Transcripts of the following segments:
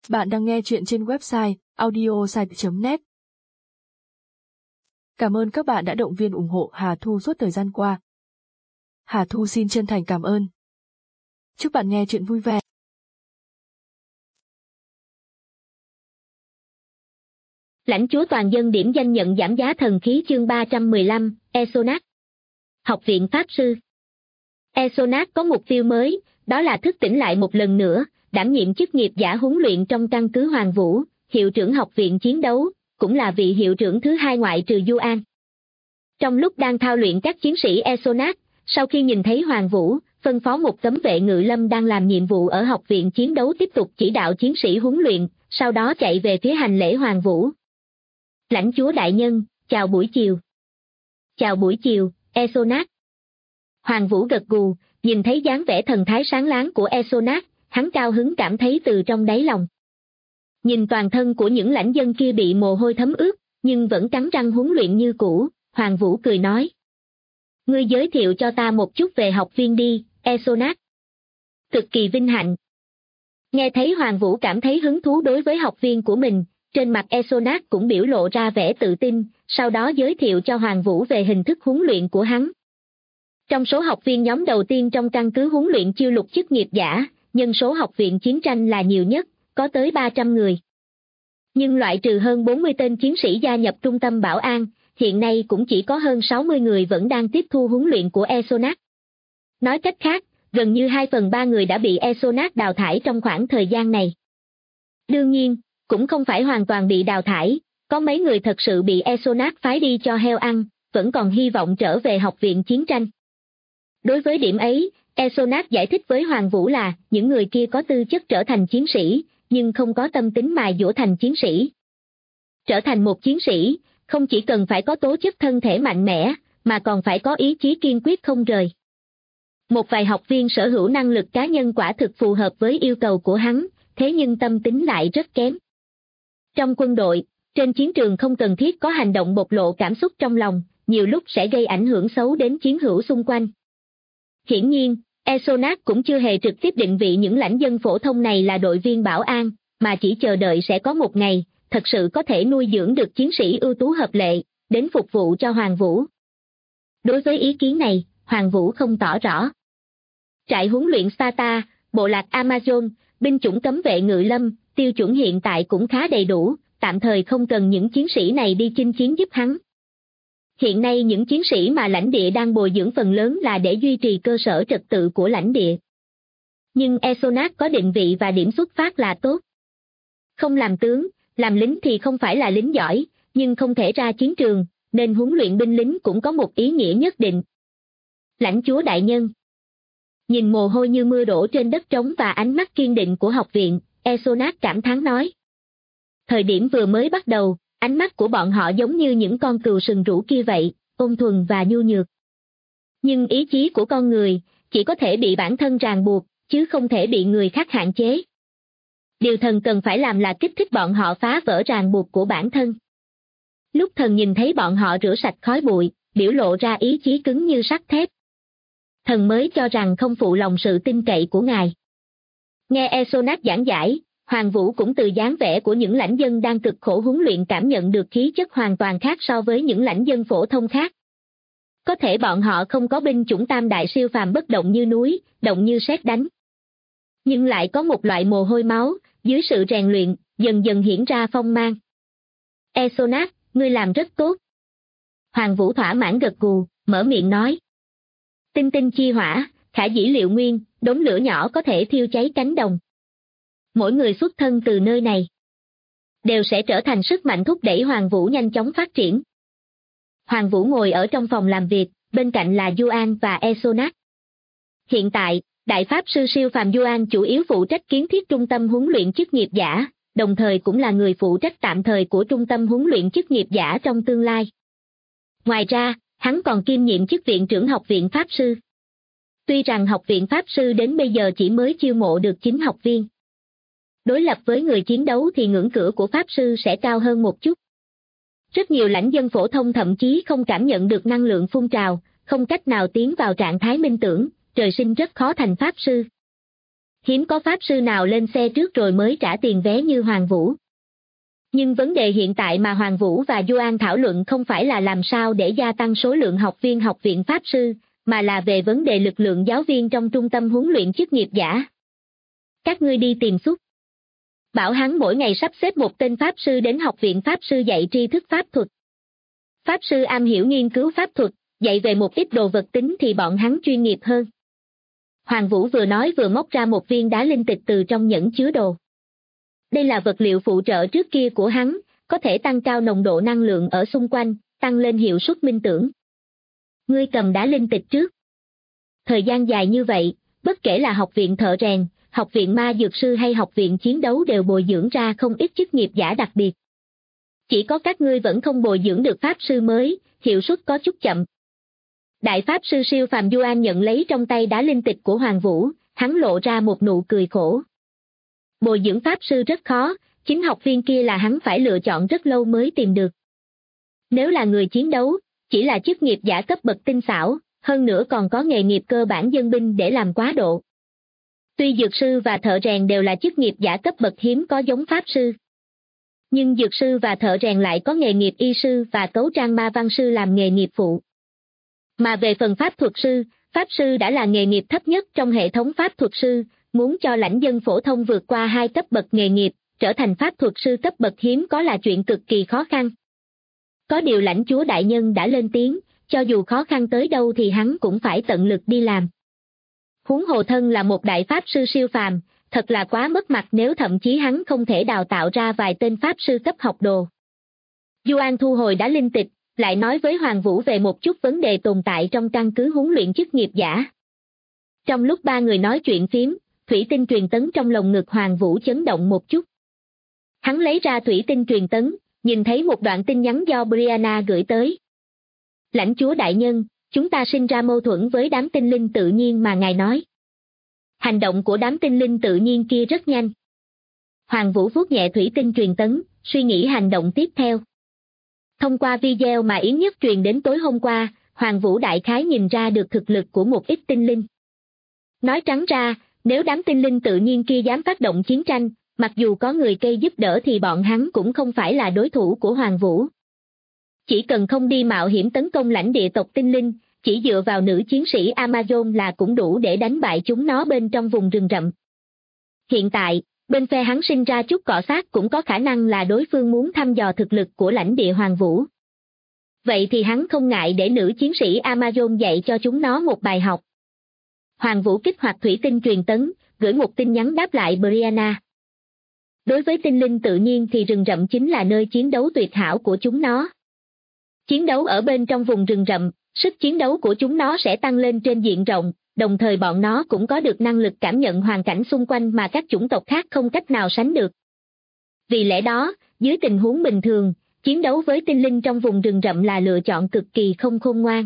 Bạn đang nghe chuyện trên website audiosite.net. Cảm ơn các bạn đã động viên ủng hộ Hà Thu suốt thời gian qua. Hà Thu xin chân thành cảm ơn. Chúc bạn nghe chuyện vui vẻ. Lãnh chúa toàn dân điểm danh nhận giảm giá thần khí chương 315, Esonat. Học viện Pháp Sư. Esonat có mục tiêu mới, đó là thức tỉnh lại một lần nữa, đảm nhiệm chức nghiệp giả huấn luyện trong căn cứ Hoàng Vũ, hiệu trưởng học viện chiến đấu, cũng là vị hiệu trưởng thứ hai ngoại trừ Du An. Trong lúc đang thao luyện các chiến sĩ Esonat, sau khi nhìn thấy Hoàng Vũ, phân phó một cấm vệ ngự lâm đang làm nhiệm vụ ở học viện chiến đấu tiếp tục chỉ đạo chiến sĩ huấn luyện, sau đó chạy về phía hành lễ Hoàng Vũ. Lãnh chúa đại nhân, chào buổi chiều. Chào buổi chiều, Esonat. Hoàng Vũ gật gù, nhìn thấy dáng vẻ thần thái sáng láng của Esonat, hắn cao hứng cảm thấy từ trong đáy lòng. Nhìn toàn thân của những lãnh dân kia bị mồ hôi thấm ướt, nhưng vẫn cắn răng huấn luyện như cũ, Hoàng Vũ cười nói. Ngươi giới thiệu cho ta một chút về học viên đi, Esonat. Cực kỳ vinh hạnh. Nghe thấy Hoàng Vũ cảm thấy hứng thú đối với học viên của mình, trên mặt Esonat cũng biểu lộ ra vẻ tự tin, sau đó giới thiệu cho Hoàng Vũ về hình thức huấn luyện của hắn. Trong số học viên nhóm đầu tiên trong căn cứ huấn luyện chiêu lục chức nghiệp giả, nhân số học viện chiến tranh là nhiều nhất, có tới 300 người. Nhưng loại trừ hơn 40 tên chiến sĩ gia nhập trung tâm bảo an, hiện nay cũng chỉ có hơn 60 người vẫn đang tiếp thu huấn luyện của Esonat. Nói cách khác, gần như 2/3 người đã bị Esonat đào thải trong khoảng thời gian này. Đương nhiên, cũng không phải hoàn toàn bị đào thải, có mấy người thật sự bị Esonat phái đi cho heo ăn, vẫn còn hy vọng trở về học viện chiến tranh. Đối với điểm ấy, Esonat giải thích với Hoàng Vũ là những người kia có tư chất trở thành chiến sĩ, nhưng không có tâm tính mài dũa thành chiến sĩ. Trở thành một chiến sĩ, không chỉ cần phải có tố chất thân thể mạnh mẽ, mà còn phải có ý chí kiên quyết không rời. Một vài học viên sở hữu năng lực cá nhân quả thực phù hợp với yêu cầu của hắn, thế nhưng tâm tính lại rất kém. Trong quân đội, trên chiến trường không cần thiết có hành động bộc lộ cảm xúc trong lòng, nhiều lúc sẽ gây ảnh hưởng xấu đến chiến hữu xung quanh. Hiển nhiên, Esonat cũng chưa hề trực tiếp định vị những lãnh dân phổ thông này là đội viên bảo an, mà chỉ chờ đợi sẽ có một ngày, thật sự có thể nuôi dưỡng được chiến sĩ ưu tú hợp lệ, đến phục vụ cho Hoàng Vũ. Đối với ý kiến này, Hoàng Vũ không tỏ rõ. Trại huấn luyện Sparta, bộ lạc Amazon, binh chủng cấm vệ ngự lâm, tiêu chuẩn hiện tại cũng khá đầy đủ, tạm thời không cần những chiến sĩ này đi chinh chiến giúp hắn. Hiện nay những chiến sĩ mà lãnh địa đang bồi dưỡng phần lớn là để duy trì cơ sở trật tự của lãnh địa. Nhưng Esonat có định vị và điểm xuất phát là tốt. Không làm tướng, làm lính thì không phải là lính giỏi, nhưng không thể ra chiến trường, nên huấn luyện binh lính cũng có một ý nghĩa nhất định. Lãnh chúa đại nhân. Nhìn mồ hôi như mưa đổ trên đất trống và ánh mắt kiên định của học viện, Esonat cảm thán nói. Thời điểm vừa mới bắt đầu, ánh mắt của bọn họ giống như những con cừu sừng rũ kia vậy, ôn thuần và nhu nhược. Nhưng ý chí của con người, chỉ có thể bị bản thân ràng buộc, chứ không thể bị người khác hạn chế. Điều thần cần phải làm là kích thích bọn họ phá vỡ ràng buộc của bản thân. Lúc thần nhìn thấy bọn họ rửa sạch khói bụi, biểu lộ ra ý chí cứng như sắt thép. Thần mới cho rằng không phụ lòng sự tin cậy của ngài. Nghe Esonat giảng giải, Hoàng Vũ cũng từ dáng vẻ của những lãnh dân đang cực khổ huấn luyện cảm nhận được khí chất hoàn toàn khác so với những lãnh dân phổ thông khác. Có thể bọn họ không có binh chủng tam đại siêu phàm bất động như núi, động như sét đánh. Nhưng lại có một loại mồ hôi máu, dưới sự rèn luyện, dần dần hiển ra phong mang. Esonat, ngươi làm rất tốt. Hoàng Vũ thỏa mãn gật gù, mở miệng nói. Tinh tinh chi hỏa, khả dĩ liệu nguyên, đống lửa nhỏ có thể thiêu cháy cánh đồng. Mỗi người xuất thân từ nơi này đều sẽ trở thành sức mạnh thúc đẩy Hoàng Vũ nhanh chóng phát triển. Hoàng Vũ ngồi ở trong phòng làm việc, bên cạnh là Du An và Esonat. Hiện tại, Đại Pháp Sư siêu phàm Du An chủ yếu phụ trách kiến thiết trung tâm huấn luyện chức nghiệp giả, đồng thời cũng là người phụ trách tạm thời của trung tâm huấn luyện chức nghiệp giả trong tương lai. Ngoài ra, hắn còn kiêm nhiệm chức viện trưởng học viện Pháp Sư. Tuy rằng học viện Pháp Sư đến bây giờ chỉ mới chiêu mộ được 9 học viên. Đối lập với người chiến đấu thì ngưỡng cửa của Pháp Sư sẽ cao hơn một chút. Rất nhiều lãnh dân phổ thông thậm chí không cảm nhận được năng lượng phun trào, không cách nào tiến vào trạng thái minh tưởng, trời sinh rất khó thành Pháp Sư. hiếm có pháp sư nào lên xe trước rồi mới trả tiền vé như Hoàng Vũ. Nhưng vấn đề hiện tại mà Hoàng Vũ và Doan thảo luận không phải là làm sao để gia tăng số lượng học viên học viện pháp sư, mà là về vấn đề lực lượng giáo viên trong trung tâm huấn luyện chức nghiệp giả. Các ngươi đi tìm Xúc. Bảo hắn mỗi ngày sắp xếp một tên pháp sư đến học viện pháp sư dạy tri thức pháp thuật. Pháp sư am hiểu nghiên cứu pháp thuật, dạy về một ít đồ vật tính thì bọn hắn chuyên nghiệp hơn. Hoàng Vũ vừa nói vừa móc ra một viên đá linh tịch từ trong nhẫn chứa đồ. Đây là vật liệu phụ trợ trước kia của hắn, có thể tăng cao nồng độ năng lượng ở xung quanh, tăng lên hiệu suất minh tưởng. Ngươi cầm đá linh tịch trước. Thời gian dài như vậy, bất kể là học viện thợ rèn, học viện ma dược sư hay học viện chiến đấu đều bồi dưỡng ra không ít chức nghiệp giả đặc biệt. Chỉ có các ngươi vẫn không bồi dưỡng được pháp sư mới, hiệu suất có chút chậm. Đại pháp sư siêu phàm Doan nhận lấy trong tay đá linh tịch của Hoàng Vũ, hắn lộ ra một nụ cười khổ. Bồi dưỡng pháp sư rất khó, chính học viên kia là hắn phải lựa chọn rất lâu mới tìm được. Nếu là người chiến đấu, chỉ là chức nghiệp giả cấp bậc tinh xảo, hơn nữa còn có nghề nghiệp cơ bản dân binh để làm quá độ. Tuy dược sư và thợ rèn đều là chức nghiệp giả cấp bậc hiếm có giống pháp sư. Nhưng dược sư và thợ rèn lại có nghề nghiệp y sư và cấu trang ma văn sư làm nghề nghiệp phụ. Mà về phần pháp thuật sư, pháp sư đã là nghề nghiệp thấp nhất trong hệ thống pháp thuật sư, muốn cho lãnh dân phổ thông vượt qua 2 cấp bậc nghề nghiệp, trở thành pháp thuật sư cấp bậc hiếm có là chuyện cực kỳ khó khăn. Có điều lãnh chúa đại nhân đã lên tiếng, cho dù khó khăn tới đâu thì hắn cũng phải tận lực đi làm. Huống hồ thân là một đại pháp sư siêu phàm, thật là quá mất mặt nếu thậm chí hắn không thể đào tạo ra vài tên pháp sư cấp học đồ. Doan thu hồi đá linh tịch, lại nói với Hoàng Vũ về một chút vấn đề tồn tại trong căn cứ huấn luyện chức nghiệp giả. Trong lúc ba người nói chuyện phiếm, thủy tinh truyền tấn trong lồng ngực Hoàng Vũ chấn động một chút. Hắn lấy ra thủy tinh truyền tấn, nhìn thấy một đoạn tin nhắn do Brianna gửi tới. Lãnh chúa đại nhân, chúng ta sinh ra mâu thuẫn với đám tinh linh tự nhiên mà ngài nói. Hành động của đám tinh linh tự nhiên kia rất nhanh. Hoàng Vũ vuốt nhẹ thủy tinh truyền tấn, suy nghĩ hành động tiếp theo. Thông qua video mà Yến Nhất truyền đến tối hôm qua, Hoàng Vũ đại khái nhìn ra được thực lực của một ít tinh linh. Nói trắng ra, nếu đám tinh linh tự nhiên kia dám phát động chiến tranh, mặc dù có người cây giúp đỡ thì bọn hắn cũng không phải là đối thủ của Hoàng Vũ. Chỉ cần không đi mạo hiểm tấn công lãnh địa tộc tinh linh, chỉ dựa vào nữ chiến sĩ Amazon là cũng đủ để đánh bại chúng nó bên trong vùng rừng rậm. Hiện tại, bên phe hắn sinh ra chút cọ xát cũng có khả năng là đối phương muốn thăm dò thực lực của lãnh địa Hoàng Vũ. Vậy thì hắn không ngại để nữ chiến sĩ Amazon dạy cho chúng nó một bài học. Hoàng Vũ kích hoạt thủy tinh truyền tấn, gửi một tin nhắn đáp lại Brianna. Đối với tinh linh tự nhiên thì rừng rậm chính là nơi chiến đấu tuyệt hảo của chúng nó. Chiến đấu ở bên trong vùng rừng rậm, sức chiến đấu của chúng nó sẽ tăng lên trên diện rộng, đồng thời bọn nó cũng có được năng lực cảm nhận hoàn cảnh xung quanh mà các chủng tộc khác không cách nào sánh được. Vì lẽ đó, dưới tình huống bình thường, chiến đấu với tinh linh trong vùng rừng rậm là lựa chọn cực kỳ không khôn ngoan.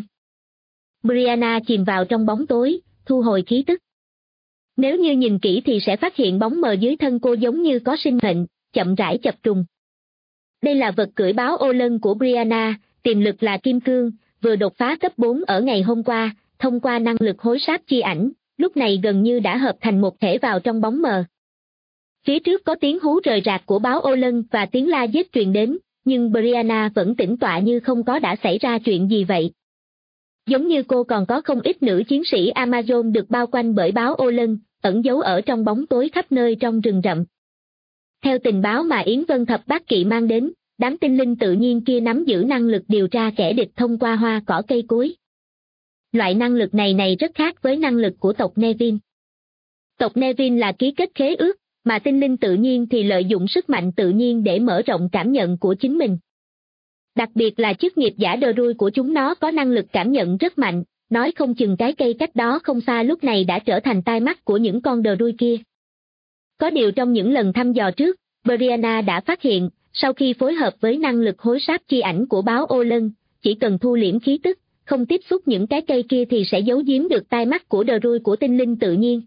Brianna chìm vào trong bóng tối, thu hồi khí tức. Nếu như nhìn kỹ thì sẽ phát hiện bóng mờ dưới thân cô giống như có sinh mệnh, chậm rãi chập trùng. Đây là vật cưỡi báo ô lân của Brianna, tiềm lực là kim cương, vừa đột phá cấp 4 ở ngày hôm qua, thông qua năng lực hối sáp chi ảnh, lúc này gần như đã hợp thành một thể vào trong bóng mờ. Phía trước có tiếng hú rời rạc của báo ô lân và tiếng la giết truyền đến, nhưng Brianna vẫn tĩnh tọa như không có đã xảy ra chuyện gì vậy. Giống như cô còn có không ít nữ chiến sĩ Amazon được bao quanh bởi báo ô lân, ẩn giấu ở trong bóng tối khắp nơi trong rừng rậm. Theo tình báo mà Yến Vân Thập Bát Kỵ mang đến, đám tinh linh tự nhiên kia nắm giữ năng lực điều tra kẻ địch thông qua hoa cỏ cây cối. Loại năng lực này rất khác với năng lực của tộc Nevin. Tộc Nevin là ký kết khế ước, mà tinh linh tự nhiên thì lợi dụng sức mạnh tự nhiên để mở rộng cảm nhận của chính mình. Đặc biệt là chức nghiệp giả đờ đuôi của chúng nó có năng lực cảm nhận rất mạnh, nói không chừng cái cây cách đó không xa lúc này đã trở thành tai mắt của những con đờ đuôi kia. Có điều trong những lần thăm dò trước, Brianna đã phát hiện, sau khi phối hợp với năng lực hối sáp chi ảnh của báo ô lân, chỉ cần thu liễm khí tức, không tiếp xúc những cái cây kia thì sẽ giấu giếm được tai mắt của đờ đuôi của tinh linh tự nhiên.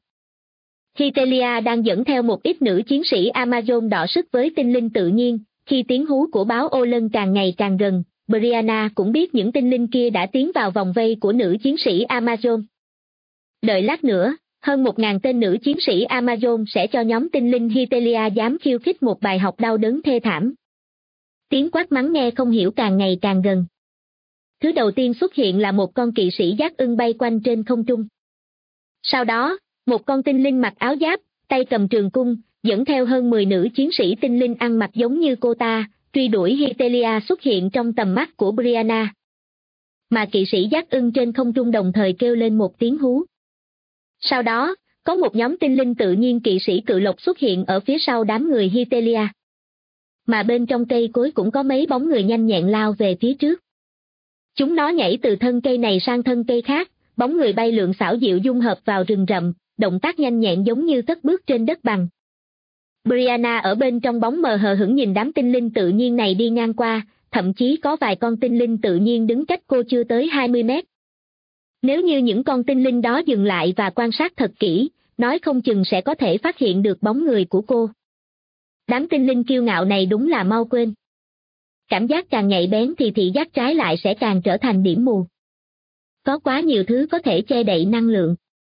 Hitelia đang dẫn theo một ít nữ chiến sĩ Amazon đọ sức với tinh linh tự nhiên, khi tiếng hú của báo ô lân càng ngày càng gần, Brianna cũng biết những tinh linh kia đã tiến vào vòng vây của nữ chiến sĩ Amazon. Đợi lát nữa, hơn 1.000 tên nữ chiến sĩ Amazon sẽ cho nhóm tinh linh Hytelia dám khiêu khích một bài học đau đớn thê thảm. Tiếng quát mắng nghe không hiểu càng ngày càng gần. Thứ đầu tiên xuất hiện là một con kỵ sĩ giác ưng bay quanh trên không trung. Sau đó, một con tinh linh mặc áo giáp, tay cầm trường cung, dẫn theo hơn 10 nữ chiến sĩ tinh linh ăn mặc giống như cô ta, truy đuổi Hytelia xuất hiện trong tầm mắt của Brianna. Mà kỵ sĩ giác ưng trên không trung đồng thời kêu lên một tiếng hú. Sau đó, có một nhóm tinh linh tự nhiên kỵ sĩ cự lộc xuất hiện ở phía sau đám người Hytelia. Mà bên trong cây cối cũng có mấy bóng người nhanh nhẹn lao về phía trước. Chúng nó nhảy từ thân cây này sang thân cây khác, bóng người bay lượn xảo diệu dung hợp vào rừng rậm, động tác nhanh nhẹn giống như cất bước trên đất bằng. Brianna ở bên trong bóng mờ hờ hững nhìn đám tinh linh tự nhiên này đi ngang qua, thậm chí có vài con tinh linh tự nhiên đứng cách cô chưa tới 20 mét. Nếu như những con tinh linh đó dừng lại và quan sát thật kỹ, nói không chừng sẽ có thể phát hiện được bóng người của cô. Đám tinh linh kiêu ngạo này đúng là mau quên. Cảm giác càng nhạy bén thì thị giác trái lại sẽ càng trở thành điểm mù. Có quá nhiều thứ có thể che đậy năng lượng.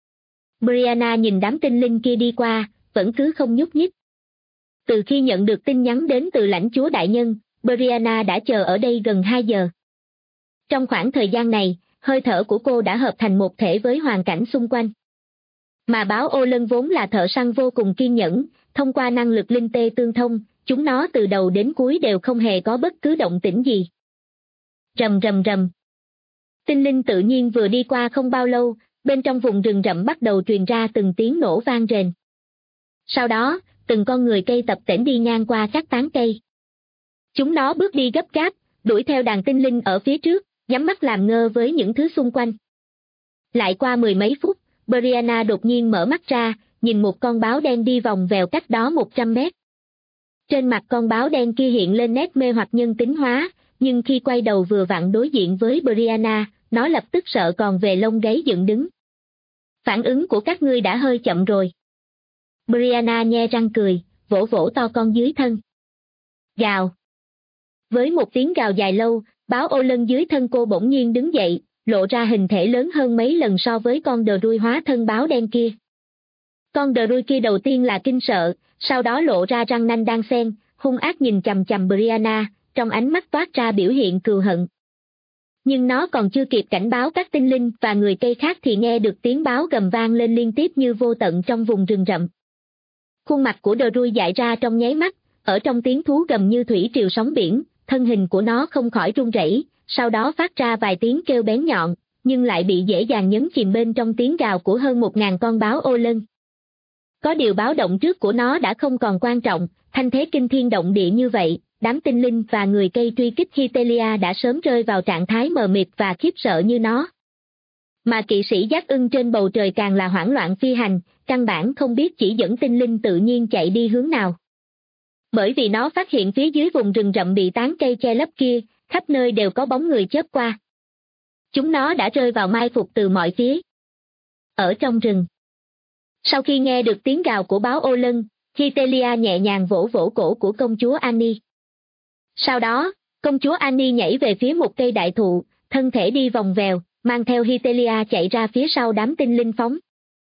Brianna nhìn đám tinh linh kia đi qua, vẫn cứ không nhúc nhích. Từ khi nhận được tin nhắn đến từ lãnh chúa đại nhân, Brianna đã chờ ở đây gần 2 giờ. Trong khoảng thời gian này, hơi thở của cô đã hợp thành một thể với hoàn cảnh xung quanh. Mà báo ô lân vốn là thợ săn vô cùng kiên nhẫn, thông qua năng lực linh tê tương thông, chúng nó từ đầu đến cuối đều không hề có bất cứ động tĩnh gì. Rầm rầm rầm. Tinh linh tự nhiên vừa đi qua không bao lâu, bên trong vùng rừng rậm bắt đầu truyền ra từng tiếng nổ vang rền. Sau đó, từng con người cây tập tễnh đi ngang qua các tán cây. Chúng nó bước đi gấp gáp, đuổi theo đàn tinh linh ở phía trước, nhắm mắt làm ngơ với những thứ xung quanh. Lại qua 10 mấy phút, Brianna đột nhiên mở mắt ra, nhìn một con báo đen đi vòng vèo cách đó 100 mét. Trên mặt con báo đen kia hiện lên nét mê hoặc nhân tính hóa, nhưng khi quay đầu vừa vặn đối diện với Brianna, nó lập tức sợ còn về lông gáy dựng đứng. Phản ứng của các ngươi đã hơi chậm rồi. Brianna nhe răng cười, vỗ vỗ to con dưới thân. Gào. Với một tiếng gào dài lâu, báo ô lân dưới thân cô bỗng nhiên đứng dậy, lộ ra hình thể lớn hơn mấy lần so với con đờ đuôi hóa thân báo đen kia. Con đờ đuôi kia đầu tiên là kinh sợ, sau đó lộ ra răng nanh đan xen, hung ác nhìn chằm chằm Brianna, trong ánh mắt toát ra biểu hiện cừu hận. Nhưng nó còn chưa kịp cảnh báo các tinh linh và người cây khác thì nghe được tiếng báo gầm vang lên liên tiếp như vô tận trong vùng rừng rậm. Khuôn mặt của đờ đuôi dại ra trong nháy mắt, ở trong tiếng thú gầm như thủy triều sóng biển, thân hình của nó không khỏi run rẩy, sau đó phát ra vài tiếng kêu bén nhọn, nhưng lại bị dễ dàng nhấn chìm bên trong tiếng gào của hơn 1.000 con báo ô lân. Có điều báo động trước của nó đã không còn quan trọng, thanh thế kinh thiên động địa như vậy, đám tinh linh và người cây truy kích Hytelia đã sớm rơi vào trạng thái mờ mịt và khiếp sợ như nó. Mà kỵ sĩ giác ưng trên bầu trời càng là hoảng loạn phi hành, căn bản không biết chỉ dẫn tinh linh tự nhiên chạy đi hướng nào. Bởi vì nó phát hiện phía dưới vùng rừng rậm bị tán cây che lấp kia, khắp nơi đều có bóng người chớp qua. Chúng nó đã rơi vào mai phục từ mọi phía. Ở trong rừng. Sau khi nghe được tiếng gào của báo ô lân, Hytelia nhẹ nhàng vỗ vỗ cổ của công chúa Annie. Sau đó, công chúa Annie nhảy về phía một cây đại thụ, thân thể đi vòng vèo, mang theo Hytelia chạy ra phía sau đám tinh linh phóng.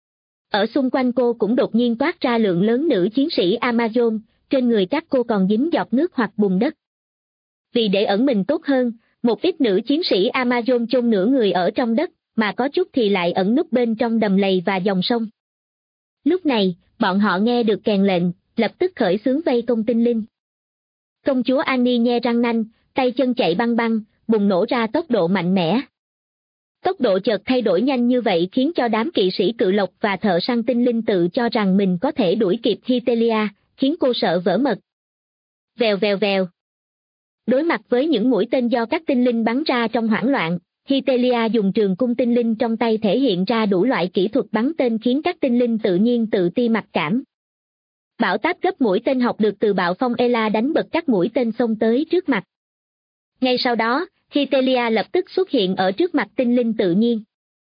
Ở xung quanh cô cũng đột nhiên toát ra lượng lớn nữ chiến sĩ Amazon, trên người các cô còn dính giọt nước hoặc bùn đất. Vì để ẩn mình tốt hơn, một ít nữ chiến sĩ Amazon chôn nửa người ở trong đất, mà có chút thì lại ẩn núp bên trong đầm lầy và dòng sông. Lúc này, bọn họ nghe được kèn lệnh, lập tức khởi xướng vây công tinh linh. Công chúa Annie nhe răng nanh, tay chân chạy băng băng, bùng nổ ra tốc độ mạnh mẽ. Tốc độ chợt thay đổi nhanh như vậy khiến cho đám kỵ sĩ cự lộc và thợ săn tinh linh tự cho rằng mình có thể đuổi kịp Hytelia, khiến cô sợ vỡ mật. Vèo vèo vèo. Đối mặt với những mũi tên do các tinh linh bắn ra trong hoảng loạn, Hytelia dùng trường cung tinh linh trong tay thể hiện ra đủ loại kỹ thuật bắn tên khiến các tinh linh tự nhiên tự ti mặc cảm. Bão táp gấp mũi tên học được từ bạo phong Ela đánh bật các mũi tên xông tới trước mặt. Ngay sau đó, Hytelia lập tức xuất hiện ở trước mặt tinh linh tự nhiên.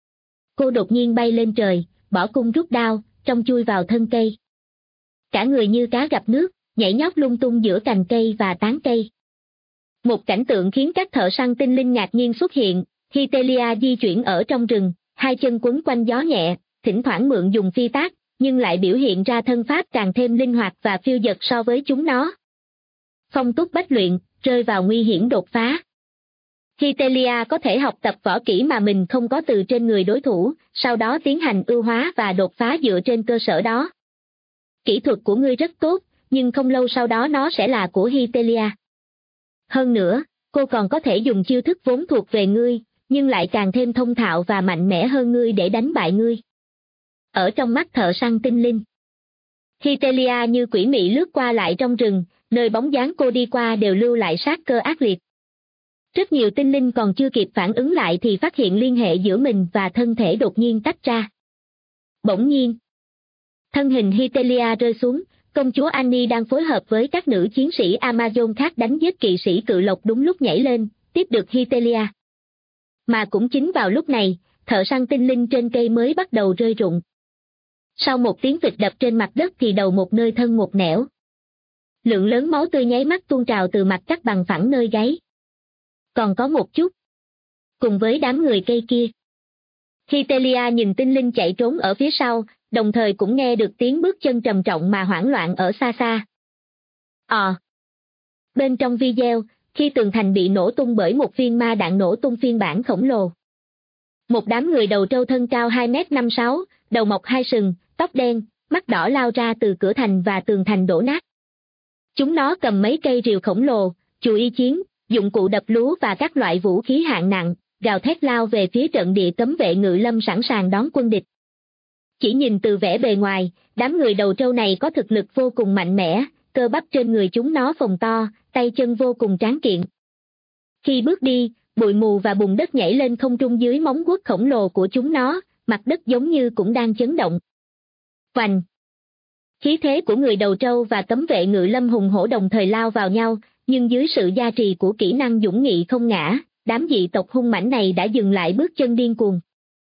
Cô đột nhiên bay lên trời, bỏ cung rút đao, trong chui vào thân cây. Cả người như cá gặp nước, nhảy nhót lung tung giữa cành cây và tán cây. Một cảnh tượng khiến các thợ săn tinh linh ngạc nhiên xuất hiện, Hytelia di chuyển ở trong rừng, hai chân quấn quanh gió nhẹ, thỉnh thoảng mượn dùng phi tác, nhưng lại biểu hiện ra thân pháp càng thêm linh hoạt và phiêu dật so với chúng nó. Phong túc bách luyện, rơi vào nguy hiểm đột phá. Hytelia có thể học tập võ kỹ mà mình không có từ trên người đối thủ, sau đó tiến hành ưu hóa và đột phá dựa trên cơ sở đó. Kỹ thuật của ngươi rất tốt, nhưng không lâu sau đó nó sẽ là của Hytelia. Hơn nữa, cô còn có thể dùng chiêu thức vốn thuộc về ngươi, nhưng lại càng thêm thông thạo và mạnh mẽ hơn ngươi để đánh bại ngươi. Ở trong mắt thợ săn tinh linh, Hytelia như quỷ mị lướt qua lại trong rừng, nơi bóng dáng cô đi qua đều lưu lại sát cơ ác liệt. Rất nhiều tinh linh còn chưa kịp phản ứng lại thì phát hiện liên hệ giữa mình và thân thể đột nhiên tách ra. Bỗng nhiên, thân hình Hytelia rơi xuống, công chúa Annie đang phối hợp với các nữ chiến sĩ Amazon khác đánh giết kỵ sĩ cự lộc đúng lúc nhảy lên, tiếp được Hytelia. Mà cũng chính vào lúc này, thợ săn tinh linh trên cây mới bắt đầu rơi rụng. Sau một tiếng vịt đập trên mặt đất thì đầu một nơi thân một nẻo. Lượng lớn máu tươi nháy mắt tuôn trào từ mặt cắt bằng phẳng nơi gáy. Còn có một chút. Cùng với đám người cây kia. Hytelia nhìn tinh linh chạy trốn ở phía sau, đồng thời cũng nghe được tiếng bước chân trầm trọng mà hoảng loạn ở xa xa. Bên trong video, khi tường thành bị nổ tung bởi một viên ma đạn nổ tung phiên bản khổng lồ. Một đám người đầu trâu thân cao 2m56, đầu mọc hai sừng, tóc đen, mắt đỏ lao ra từ cửa thành và tường thành đổ nát. Chúng nó cầm mấy cây rìu khổng lồ, chùi y chiến, dụng cụ đập lúa và các loại vũ khí hạng nặng, gào thét lao về phía trận địa cấm vệ ngự lâm sẵn sàng đón quân địch. Chỉ nhìn từ vẻ bề ngoài, đám người đầu trâu này có thực lực vô cùng mạnh mẽ, cơ bắp trên người chúng nó phồng to, tay chân vô cùng tráng kiện. Khi bước đi, bụi mù và bùn đất nhảy lên không trung dưới móng vuốt khổng lồ của chúng nó, mặt đất giống như cũng đang chấn động. Oành! Khí thế của người đầu trâu và cấm vệ ngự lâm hùng hổ đồng thời lao vào nhau, nhưng dưới sự gia trì của kỹ năng dũng nghị không ngã, đám dị tộc hung mãnh này đã dừng lại bước chân điên cuồng.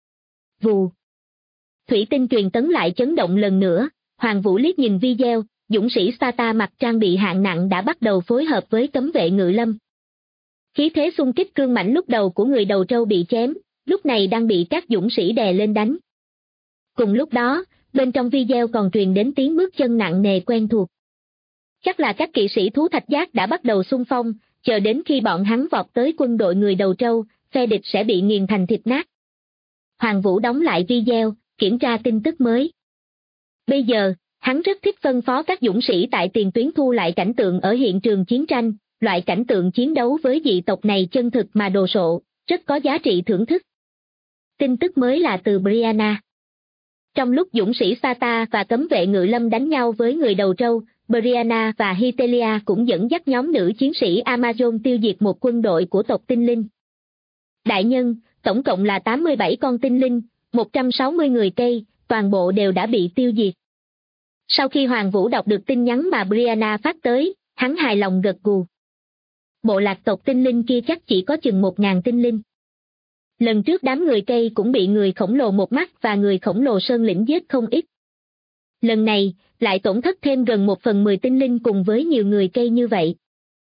Vù! Thủy tinh truyền tấn lại chấn động lần nữa, Hoàng Vũ liếc nhìn video, dũng sĩ Sparta mặc trang bị hạng nặng đã bắt đầu phối hợp với cấm vệ ngự lâm. Khí thế xung kích cương mãnh lúc đầu của người đầu trâu bị chém, lúc này đang bị các dũng sĩ đè lên đánh. Cùng lúc đó, bên trong video còn truyền đến tiếng bước chân nặng nề quen thuộc. Chắc là các kỵ sĩ thú thạch giác đã bắt đầu xung phong, chờ đến khi bọn hắn vọt tới quân đội người đầu trâu, phe địch sẽ bị nghiền thành thịt nát. Hoàng Vũ đóng lại video, kiểm tra tin tức mới. Bây giờ, hắn rất thích phân phó các dũng sĩ tại tiền tuyến thu lại cảnh tượng ở hiện trường chiến tranh, loại cảnh tượng chiến đấu với dị tộc này chân thực mà đồ sộ, rất có giá trị thưởng thức. Tin tức mới là từ Brianna. Trong lúc dũng sĩ Sparta và cấm vệ ngự lâm đánh nhau với người đầu trâu, Brianna và Hytelia cũng dẫn dắt nhóm nữ chiến sĩ Amazon tiêu diệt một quân đội của tộc tinh linh. Đại nhân, tổng cộng là 87 con tinh linh, 160 người cây, toàn bộ đều đã bị tiêu diệt. Sau khi Hoàng Vũ đọc được tin nhắn mà Brianna phát tới, hắn hài lòng gật gù. Bộ lạc tộc tinh linh kia chắc chỉ có chừng 1000 tinh linh. Lần trước đám người cây cũng bị người khổng lồ một mắt và người khổng lồ sơn lĩnh giết không ít. Lần này, lại tổn thất thêm gần 1/10 tinh linh cùng với nhiều người cây như vậy.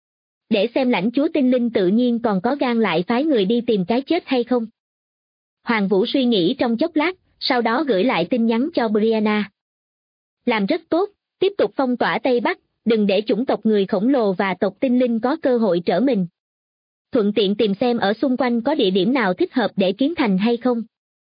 Để xem lãnh chúa tinh linh tự nhiên còn có gan lại phái người đi tìm cái chết hay không. Hoàng Vũ suy nghĩ trong chốc lát, sau đó gửi lại tin nhắn cho Brianna. Làm rất tốt, tiếp tục phong tỏa Tây Bắc, đừng để chủng tộc người khổng lồ và tộc tinh linh có cơ hội trở mình. Thuận tiện tìm xem ở xung quanh có địa điểm nào thích hợp để kiến thành hay không.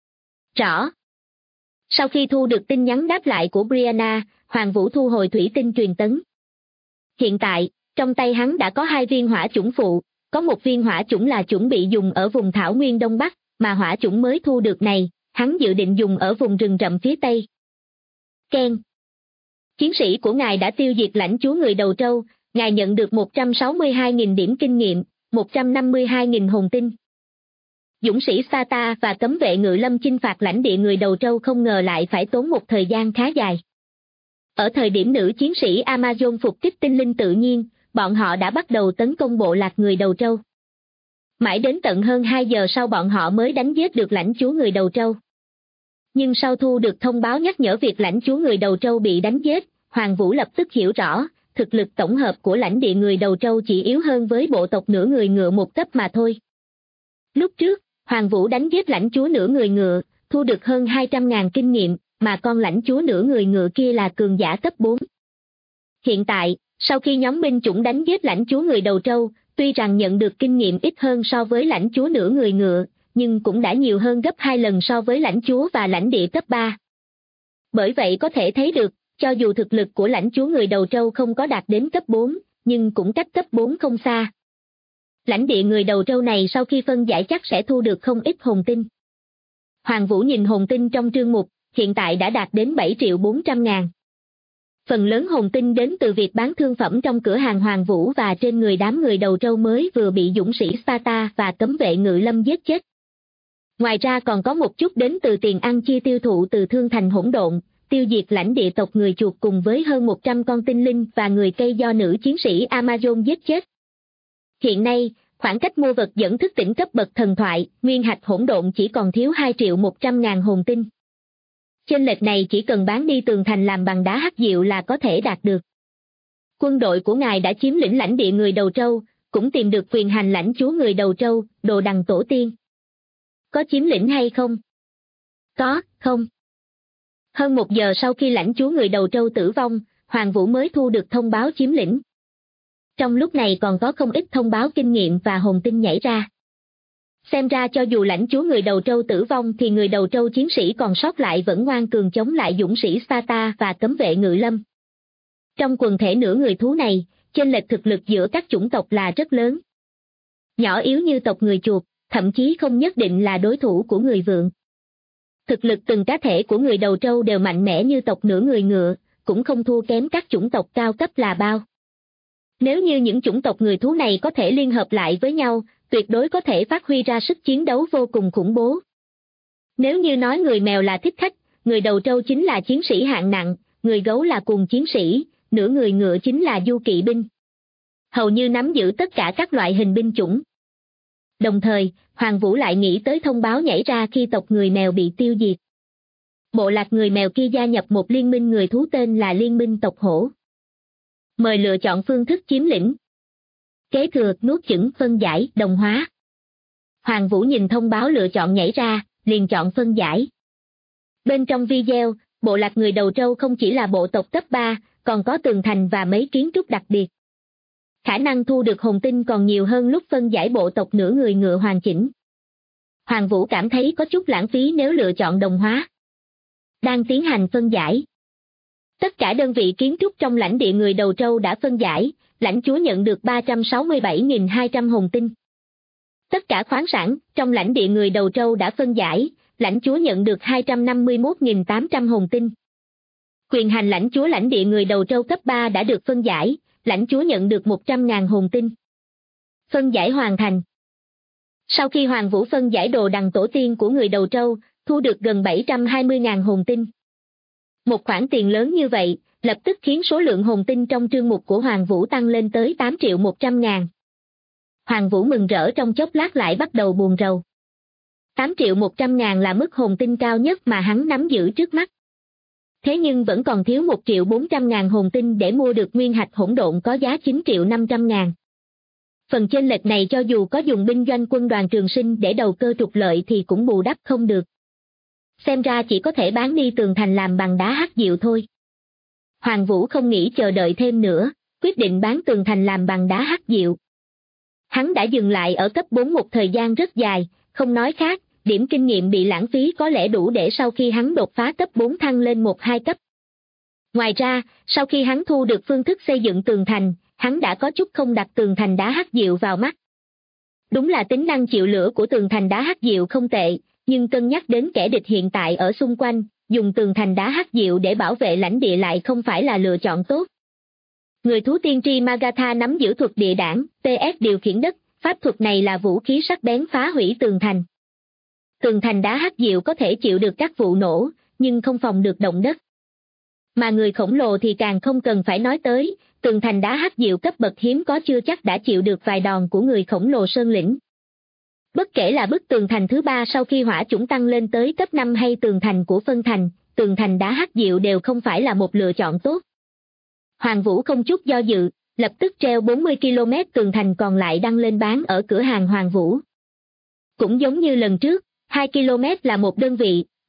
Rõ. Sau khi thu được tin nhắn đáp lại của Brianna, Hoàng Vũ thu hồi thủy tinh truyền tấn. Hiện tại, trong tay hắn đã có 2 viên hỏa chủng phụ, có một viên hỏa chủng là chuẩn bị dùng ở vùng thảo nguyên Đông Bắc, mà hỏa chủng mới thu được này, hắn dự định dùng ở vùng rừng rậm phía Tây. Ken. Chiến sĩ của ngài đã tiêu diệt lãnh chúa người đầu trâu, ngài nhận được 162.000 điểm kinh nghiệm, 152.000 hồn tinh. Dũng sĩ Sparta và cấm vệ ngự lâm chinh phạt lãnh địa người đầu trâu không ngờ lại phải tốn một thời gian khá dài. Ở thời điểm nữ chiến sĩ Amazon phục kích tinh linh tự nhiên, bọn họ đã bắt đầu tấn công bộ lạc người đầu trâu. Mãi đến tận hơn 2 giờ sau bọn họ mới đánh giết được lãnh chúa người đầu trâu. Nhưng sau thu được thông báo nhắc nhở việc lãnh chúa người đầu trâu bị đánh giết, Hoàng Vũ lập tức hiểu rõ, thực lực tổng hợp của lãnh địa người đầu trâu chỉ yếu hơn với bộ tộc nửa người ngựa một cấp mà thôi. Lúc trước, Hoàng Vũ đánh giết lãnh chúa nửa người ngựa, thu được hơn 200.000 kinh nghiệm, mà con lãnh chúa nửa người ngựa kia là cường giả cấp 4. Hiện tại, sau khi nhóm binh chủng đánh giết lãnh chúa người đầu trâu, tuy rằng nhận được kinh nghiệm ít hơn so với lãnh chúa nửa người ngựa, nhưng cũng đã nhiều hơn gấp 2 lần so với lãnh chúa và lãnh địa cấp 3. Bởi vậy có thể thấy được, cho dù thực lực của lãnh chúa người đầu trâu không có đạt đến cấp 4, nhưng cũng cách cấp 4 không xa. Lãnh địa người đầu trâu này sau khi phân giải chắc sẽ thu được không ít hồn tinh. Hoàng Vũ nhìn hồn tinh trong trương mục, hiện tại đã đạt đến 7.400.000. Phần lớn hồn tinh đến từ việc bán thương phẩm trong cửa hàng Hoàng Vũ và trên người đám người đầu trâu mới vừa bị dũng sĩ Sparta và cấm vệ ngự lâm giết chết. Ngoài ra còn có một chút đến từ tiền ăn chia tiêu thụ từ Thương Thành Hỗn Độn, tiêu diệt lãnh địa tộc người chuột cùng với hơn 100 con tinh linh và người cây do nữ chiến sĩ Amazon giết chết. Hiện nay, khoảng cách mua vật dẫn thức tỉnh cấp bậc thần thoại, nguyên hạch hỗn độn chỉ còn thiếu 2.100.000 hồn tinh. Chênh lệch này chỉ cần bán đi tường thành làm bằng đá hắc diệu là có thể đạt được. Quân đội của ngài đã chiếm lĩnh lãnh địa người đầu trâu, cũng tìm được quyền hành lãnh chúa người đầu trâu, Đồ Đằng Tổ Tiên. Có chiếm lĩnh hay không? Có, không. Hơn 1 giờ sau khi lãnh chúa người đầu trâu tử vong, Hoàng Vũ mới thu được thông báo chiếm lĩnh. Trong lúc này còn có không ít thông báo kinh nghiệm và hồn tinh nhảy ra. Xem ra cho dù lãnh chúa người đầu trâu tử vong thì người đầu trâu chiến sĩ còn sót lại vẫn ngoan cường chống lại dũng sĩ Sparta và cấm vệ ngự lâm. Trong quần thể nửa người thú này, chênh lệch thực lực giữa các chủng tộc là rất lớn. Nhỏ yếu như tộc người chuột, thậm chí không nhất định là đối thủ của người vượn. Thực lực từng cá thể của người đầu trâu đều mạnh mẽ như tộc nửa người ngựa, cũng không thua kém các chủng tộc cao cấp là bao. Nếu như những chủng tộc người thú này có thể liên hợp lại với nhau, tuyệt đối có thể phát huy ra sức chiến đấu vô cùng khủng bố. Nếu như nói người mèo là thích khách, người đầu trâu chính là chiến sĩ hạng nặng, người gấu là cuồng chiến sĩ, nửa người ngựa chính là du kỵ binh. Hầu như nắm giữ tất cả các loại hình binh chủng. Đồng thời, Hoàng Vũ lại nghĩ tới thông báo nhảy ra khi tộc người mèo bị tiêu diệt. Bộ lạc người mèo kia gia nhập một liên minh người thú tên là Liên minh tộc hổ. Mời lựa chọn phương thức chiếm lĩnh. Kế thừa, nuốt chửng, phân giải, đồng hóa. Hoàng Vũ nhìn thông báo lựa chọn nhảy ra, liền chọn phân giải. Bên trong video, bộ lạc người đầu trâu không chỉ là bộ tộc cấp 3, còn có tường thành và mấy kiến trúc đặc biệt. Khả năng thu được hồn tinh còn nhiều hơn lúc phân giải bộ tộc nửa người ngựa hoàn chỉnh. Hoàng Vũ cảm thấy có chút lãng phí nếu lựa chọn đồng hóa. Đang tiến hành phân giải. Tất cả đơn vị kiến trúc trong lãnh địa người đầu trâu đã phân giải, lãnh chúa nhận được 367.200 hồn tinh. Tất cả khoáng sản trong lãnh địa người đầu trâu đã phân giải, lãnh chúa nhận được 251.800 hồn tinh. Quyền hành lãnh chúa lãnh địa người đầu trâu cấp 3 đã được phân giải, lãnh chúa nhận được 100.000 hồn tinh. Phân giải hoàn thành. Sau khi Hoàng Vũ phân giải Đồ Đằng Tổ Tiên của người đầu trâu, thu được gần 720.000 hồn tinh. Một khoản tiền lớn như vậy, lập tức khiến số lượng hồn tinh trong trương mục của Hoàng Vũ tăng lên tới 8.100.000. Hoàng Vũ mừng rỡ trong chốc lát lại bắt đầu buồn rầu. 8.100.000 là mức hồn tinh cao nhất mà hắn nắm giữ trước mắt. Thế nhưng vẫn còn thiếu 1.400.000 hồn tinh để mua được nguyên hạch hỗn độn có giá 9.500.000. Phần chênh lệch này cho dù có dùng binh doanh quân đoàn Trường Sinh để đầu cơ trục lợi thì cũng bù đắp không được. Xem ra chỉ có thể bán đi tường thành làm bằng đá hắc diệu thôi. Hoàng Vũ không nghĩ chờ đợi thêm nữa, quyết định bán tường thành làm bằng đá hắc diệu. Hắn đã dừng lại ở cấp 4 một thời gian rất dài, không nói khác, điểm kinh nghiệm bị lãng phí có lẽ đủ để sau khi hắn đột phá cấp 4 thăng lên 1-2 cấp. Ngoài ra, sau khi hắn thu được phương thức xây dựng tường thành, hắn đã có chút không đặt tường thành đá hắc diệu vào mắt. Đúng là tính năng chịu lửa của tường thành đá hắc diệu không tệ, nhưng cân nhắc đến kẻ địch hiện tại ở xung quanh, dùng tường thành đá hắc diệu để bảo vệ lãnh địa lại không phải là lựa chọn tốt. Người thú tiên tri Magatha nắm giữ thuật địa đảng, PS điều khiển đất, pháp thuật này là vũ khí sắc bén phá hủy tường thành. Tường thành đá hắc diệu có thể chịu được các vụ nổ, nhưng không phòng được động đất. Mà người khổng lồ thì càng không cần phải nói tới, tường thành đá hắc diệu cấp bậc hiếm có chưa chắc đã chịu được vài đòn của người khổng lồ sơn lĩnh. Bất kể là bức tường thành thứ 3 sau khi hỏa chủng tăng lên tới cấp 5 hay tường thành của phân thành, tường thành đá hắc diệu đều không phải là một lựa chọn tốt. Hoàng Vũ không chút do dự, lập tức treo 40 km tường thành còn lại đăng lên bán ở cửa hàng Hoàng Vũ. Cũng giống như lần trước, 2 km là một đơn vị,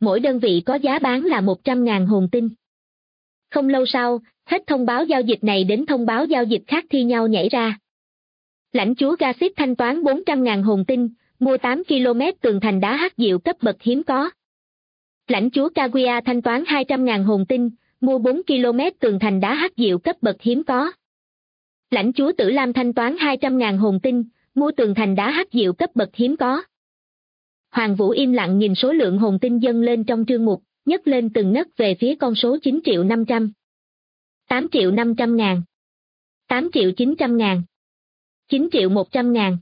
mỗi đơn vị có giá bán là 100.000 hồn tinh. Không lâu sau, hết thông báo giao dịch này đến thông báo giao dịch khác thi nhau nhảy ra. Lãnh chúa Gasip thanh toán 400.000 hồn tinh, mua 8 km tường thành đá hắc diệu cấp bậc hiếm có. Lãnh chúa Kaguya thanh toán 200.000 hồn tinh, mua 4 km tường thành đá hắc diệu cấp bậc hiếm có. Lãnh chúa Tử Lam thanh toán 200.000 hồn tinh, mua tường thành đá hắc diệu cấp bậc hiếm có. Hoàng Vũ im lặng nhìn số lượng hồn tinh dâng lên trong trương mục, nhấc lên từng nấc về phía con số 9.500.000. 8.500.000. 8.900.000. 9.100.000.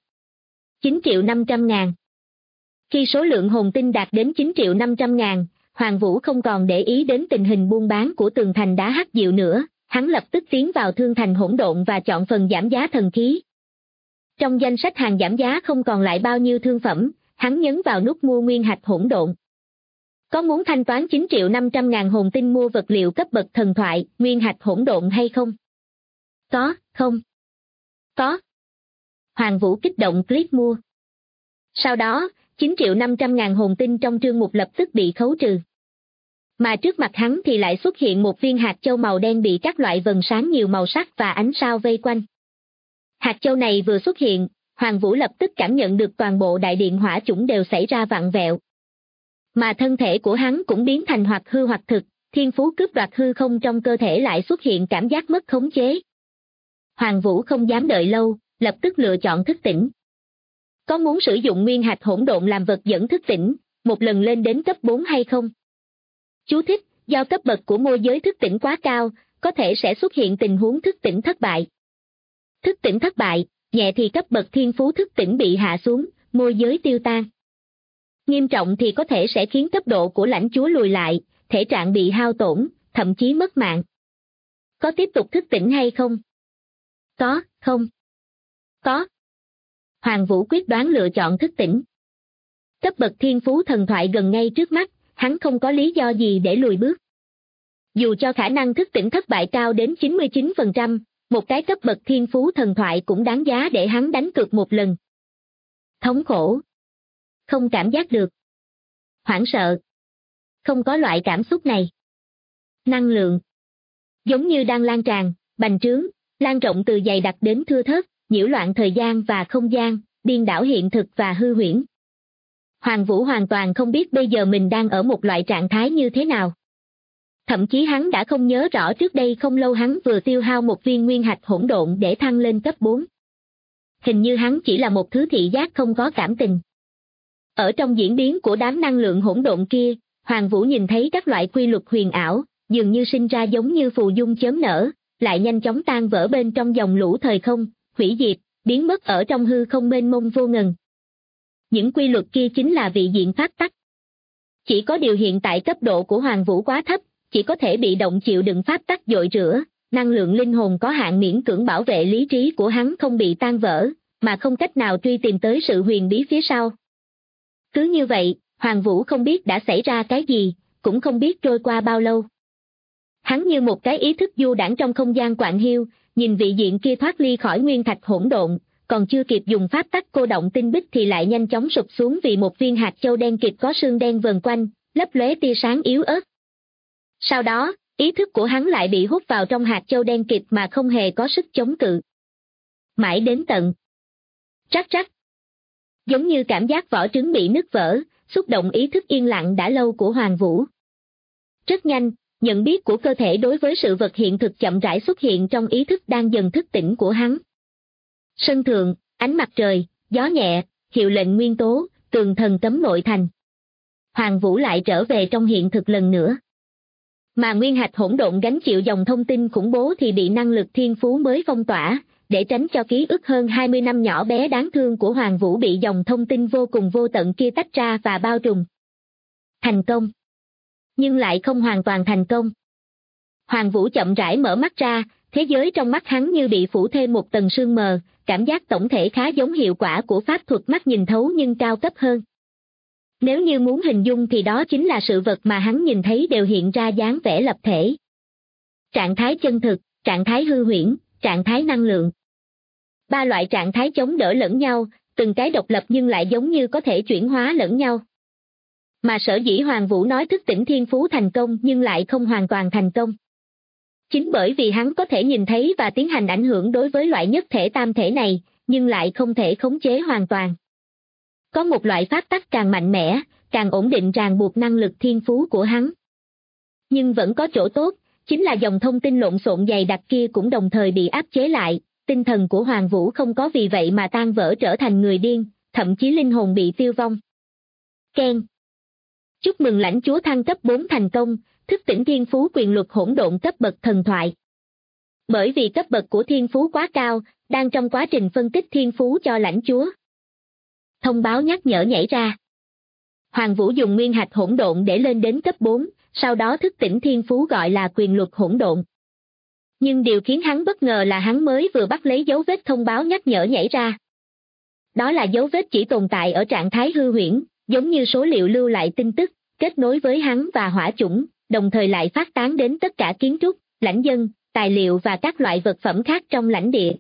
9.500.000. Khi số lượng hồn tinh đạt đến 9.500.000, Hoàng Vũ không còn để ý đến tình hình buôn bán của tường thành đá hắc diệu nữa, hắn lập tức tiến vào thương thành hỗn độn và chọn phần giảm giá thần khí. Trong danh sách hàng giảm giá không còn lại bao nhiêu thương phẩm, hắn nhấn vào nút mua nguyên hạch hỗn độn. Có muốn thanh toán 9.500.000 hồn tinh mua vật liệu cấp bậc thần thoại, nguyên hạch hỗn độn hay không? Có, không? Có. Hoàng Vũ kích động click mua. Sau đó, 9.500.000 hồn tinh trong trương mục lập tức bị khấu trừ. Mà trước mặt hắn thì lại xuất hiện một viên hạt châu màu đen bị các loại vầng sáng nhiều màu sắc và ánh sao vây quanh. Hạt châu này vừa xuất hiện, Hoàng Vũ lập tức cảm nhận được toàn bộ đại điện hỏa chủng đều xảy ra vặn vẹo. Mà thân thể của hắn cũng biến thành hoặc hư hoặc thực, thiên phú cướp đoạt hư không trong cơ thể lại xuất hiện cảm giác mất khống chế. Hoàng Vũ không dám đợi lâu, lập tức lựa chọn thức tỉnh. Có muốn sử dụng nguyên hạch hỗn độn làm vật dẫn thức tỉnh, một lần lên đến cấp 4 hay không? Chú thích, do cấp bậc của môi giới thức tỉnh quá cao, có thể sẽ xuất hiện tình huống thức tỉnh thất bại. Thức tỉnh thất bại, nhẹ thì cấp bậc thiên phú thức tỉnh bị hạ xuống, môi giới tiêu tan. Nghiêm trọng thì có thể sẽ khiến cấp độ của lãnh chúa lùi lại, thể trạng bị hao tổn, thậm chí mất mạng. Có tiếp tục thức tỉnh hay không? Có, không? Có. Hoàng Vũ quyết đoán lựa chọn thức tỉnh. Cấp bậc thiên phú thần thoại gần ngay trước mắt, hắn không có lý do gì để lùi bước. Dù cho khả năng thức tỉnh thất bại cao đến 99%, một cái cấp bậc thiên phú thần thoại cũng đáng giá để hắn đánh cược một lần. Thống khổ. Không cảm giác được. Hoảng sợ. Không có loại cảm xúc này. Năng lượng. Giống như đang lan tràn, bành trướng, lan rộng từ dày đặc đến thưa thớt, nhiễu loạn thời gian và không gian, điên đảo hiện thực và hư huyễn. Hoàng Vũ hoàn toàn không biết bây giờ mình đang ở một loại trạng thái như thế nào. Thậm chí hắn đã không nhớ rõ trước đây không lâu hắn vừa tiêu hao một viên nguyên hạch hỗn độn để thăng lên cấp 4. Hình như hắn chỉ là một thứ thị giác không có cảm tình. Ở trong diễn biến của đám năng lượng hỗn độn kia, Hoàng Vũ nhìn thấy các loại quy luật huyền ảo, dường như sinh ra giống như phù dung chớm nở, lại nhanh chóng tan vỡ bên trong dòng lũ thời không, hủy diệt, biến mất ở trong hư không mênh mông vô ngần. Những quy luật kia chính là vị diện pháp tắc. Chỉ có điều hiện tại cấp độ của Hoàng Vũ quá thấp, chỉ có thể bị động chịu đựng pháp tắc dội rửa, năng lượng linh hồn có hạn miễn cưỡng bảo vệ lý trí của hắn không bị tan vỡ, mà không cách nào truy tìm tới sự huyền bí phía sau. Cứ như vậy, Hoàng Vũ không biết đã xảy ra cái gì, cũng không biết trôi qua bao lâu. Hắn như một cái ý thức du đãng trong không gian quạng hiu, nhìn vị diện kia thoát ly khỏi nguyên thạch hỗn độn, còn chưa kịp dùng pháp tắc cô động tinh bích thì lại nhanh chóng sụp xuống vì một viên hạt châu đen kịt có sương đen vần quanh, lấp lóe tia sáng yếu ớt. Sau đó, ý thức của hắn lại bị hút vào trong hạt châu đen kịt mà không hề có sức chống cự. Mãi đến tận rắc rắc. Giống như cảm giác vỏ trứng bị nứt vỡ, xúc động ý thức yên lặng đã lâu của Hoàng Vũ. Rất nhanh, nhận biết của cơ thể đối với sự vật hiện thực chậm rãi xuất hiện trong ý thức đang dần thức tỉnh của hắn. Sân thượng, ánh mặt trời, gió nhẹ, hiệu lệnh nguyên tố, tường thần cấm nội thành. Hoàng Vũ lại trở về trong hiện thực lần nữa. Mà nguyên hạch hỗn độn gánh chịu dòng thông tin khủng bố thì bị năng lực thiên phú mới phong tỏa, để tránh cho ký ức hơn 20 năm nhỏ bé đáng thương của Hoàng Vũ bị dòng thông tin vô cùng vô tận kia tách ra và bao trùm. Thành công. Nhưng lại không hoàn toàn thành công. Hoàng Vũ chậm rãi mở mắt ra, thế giới trong mắt hắn như bị phủ thêm một tầng sương mờ, cảm giác tổng thể khá giống hiệu quả của pháp thuật mắt nhìn thấu nhưng cao cấp hơn. Nếu như muốn hình dung thì đó chính là sự vật mà hắn nhìn thấy đều hiện ra dáng vẻ lập thể. Trạng thái chân thực, trạng thái hư huyễn, trạng thái năng lượng. Ba loại trạng thái chống đỡ lẫn nhau, từng cái độc lập nhưng lại giống như có thể chuyển hóa lẫn nhau. Mà sở dĩ Hoàng Vũ nói thức tỉnh thiên phú thành công nhưng lại không hoàn toàn thành công. Chính bởi vì hắn có thể nhìn thấy và tiến hành ảnh hưởng đối với loại nhất thể tam thể này, nhưng lại không thể khống chế hoàn toàn. Có một loại pháp tắc càng mạnh mẽ, càng ổn định ràng buộc năng lực thiên phú của hắn. Nhưng vẫn có chỗ tốt, chính là dòng thông tin lộn xộn dày đặc kia cũng đồng thời bị áp chế lại, tinh thần của Hoàng Vũ không có vì vậy mà tan vỡ trở thành người điên, thậm chí linh hồn bị tiêu vong. Ken. Chúc mừng lãnh chúa thăng cấp 4 thành công, thức tỉnh thiên phú quyền luật hỗn độn cấp bậc thần thoại. Bởi vì cấp bậc của thiên phú quá cao, đang trong quá trình phân tích thiên phú cho lãnh chúa. Thông báo nhắc nhở nhảy ra. Hoàng Vũ dùng nguyên hạch hỗn độn để lên đến cấp 4, sau đó thức tỉnh thiên phú gọi là quyền luật hỗn độn. Nhưng điều khiến hắn bất ngờ là hắn mới vừa bắt lấy dấu vết thông báo nhắc nhở nhảy ra. Đó là dấu vết chỉ tồn tại ở trạng thái hư huyễn, giống như số liệu lưu lại tin tức, kết nối với hắn và hỏa chủng, đồng thời lại phát tán đến tất cả kiến trúc, lãnh dân, tài liệu và các loại vật phẩm khác trong lãnh địa.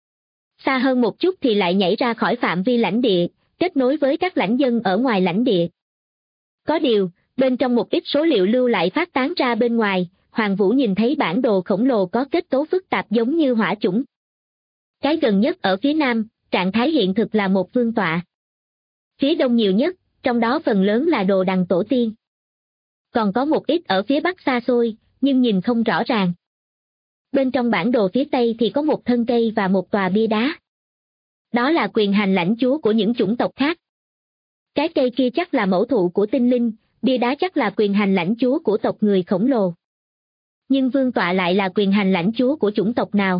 Xa hơn một chút thì lại nhảy ra khỏi phạm vi lãnh địa, kết nối với các lãnh dân ở ngoài lãnh địa. Có điều, bên trong một ít số liệu lưu lại phát tán ra bên ngoài, Hoàng Vũ nhìn thấy bản đồ khổng lồ có kết cấu phức tạp giống như hỏa chủng. Cái gần nhất ở phía nam, trạng thái hiện thực là một vương tọa. Phía đông nhiều nhất, trong đó phần lớn là đồ đằng tổ tiên. Còn có một ít ở phía bắc xa xôi, nhưng nhìn không rõ ràng. Bên trong bản đồ phía tây thì có một thân cây và một tòa bia đá. Đó là quyền hành lãnh chúa của những chủng tộc khác. Cái cây kia chắc là mẫu thụ của tinh linh, bia đá chắc là quyền hành lãnh chúa của tộc người khổng lồ. Nhưng vương tọa lại là quyền hành lãnh chúa của chủng tộc nào?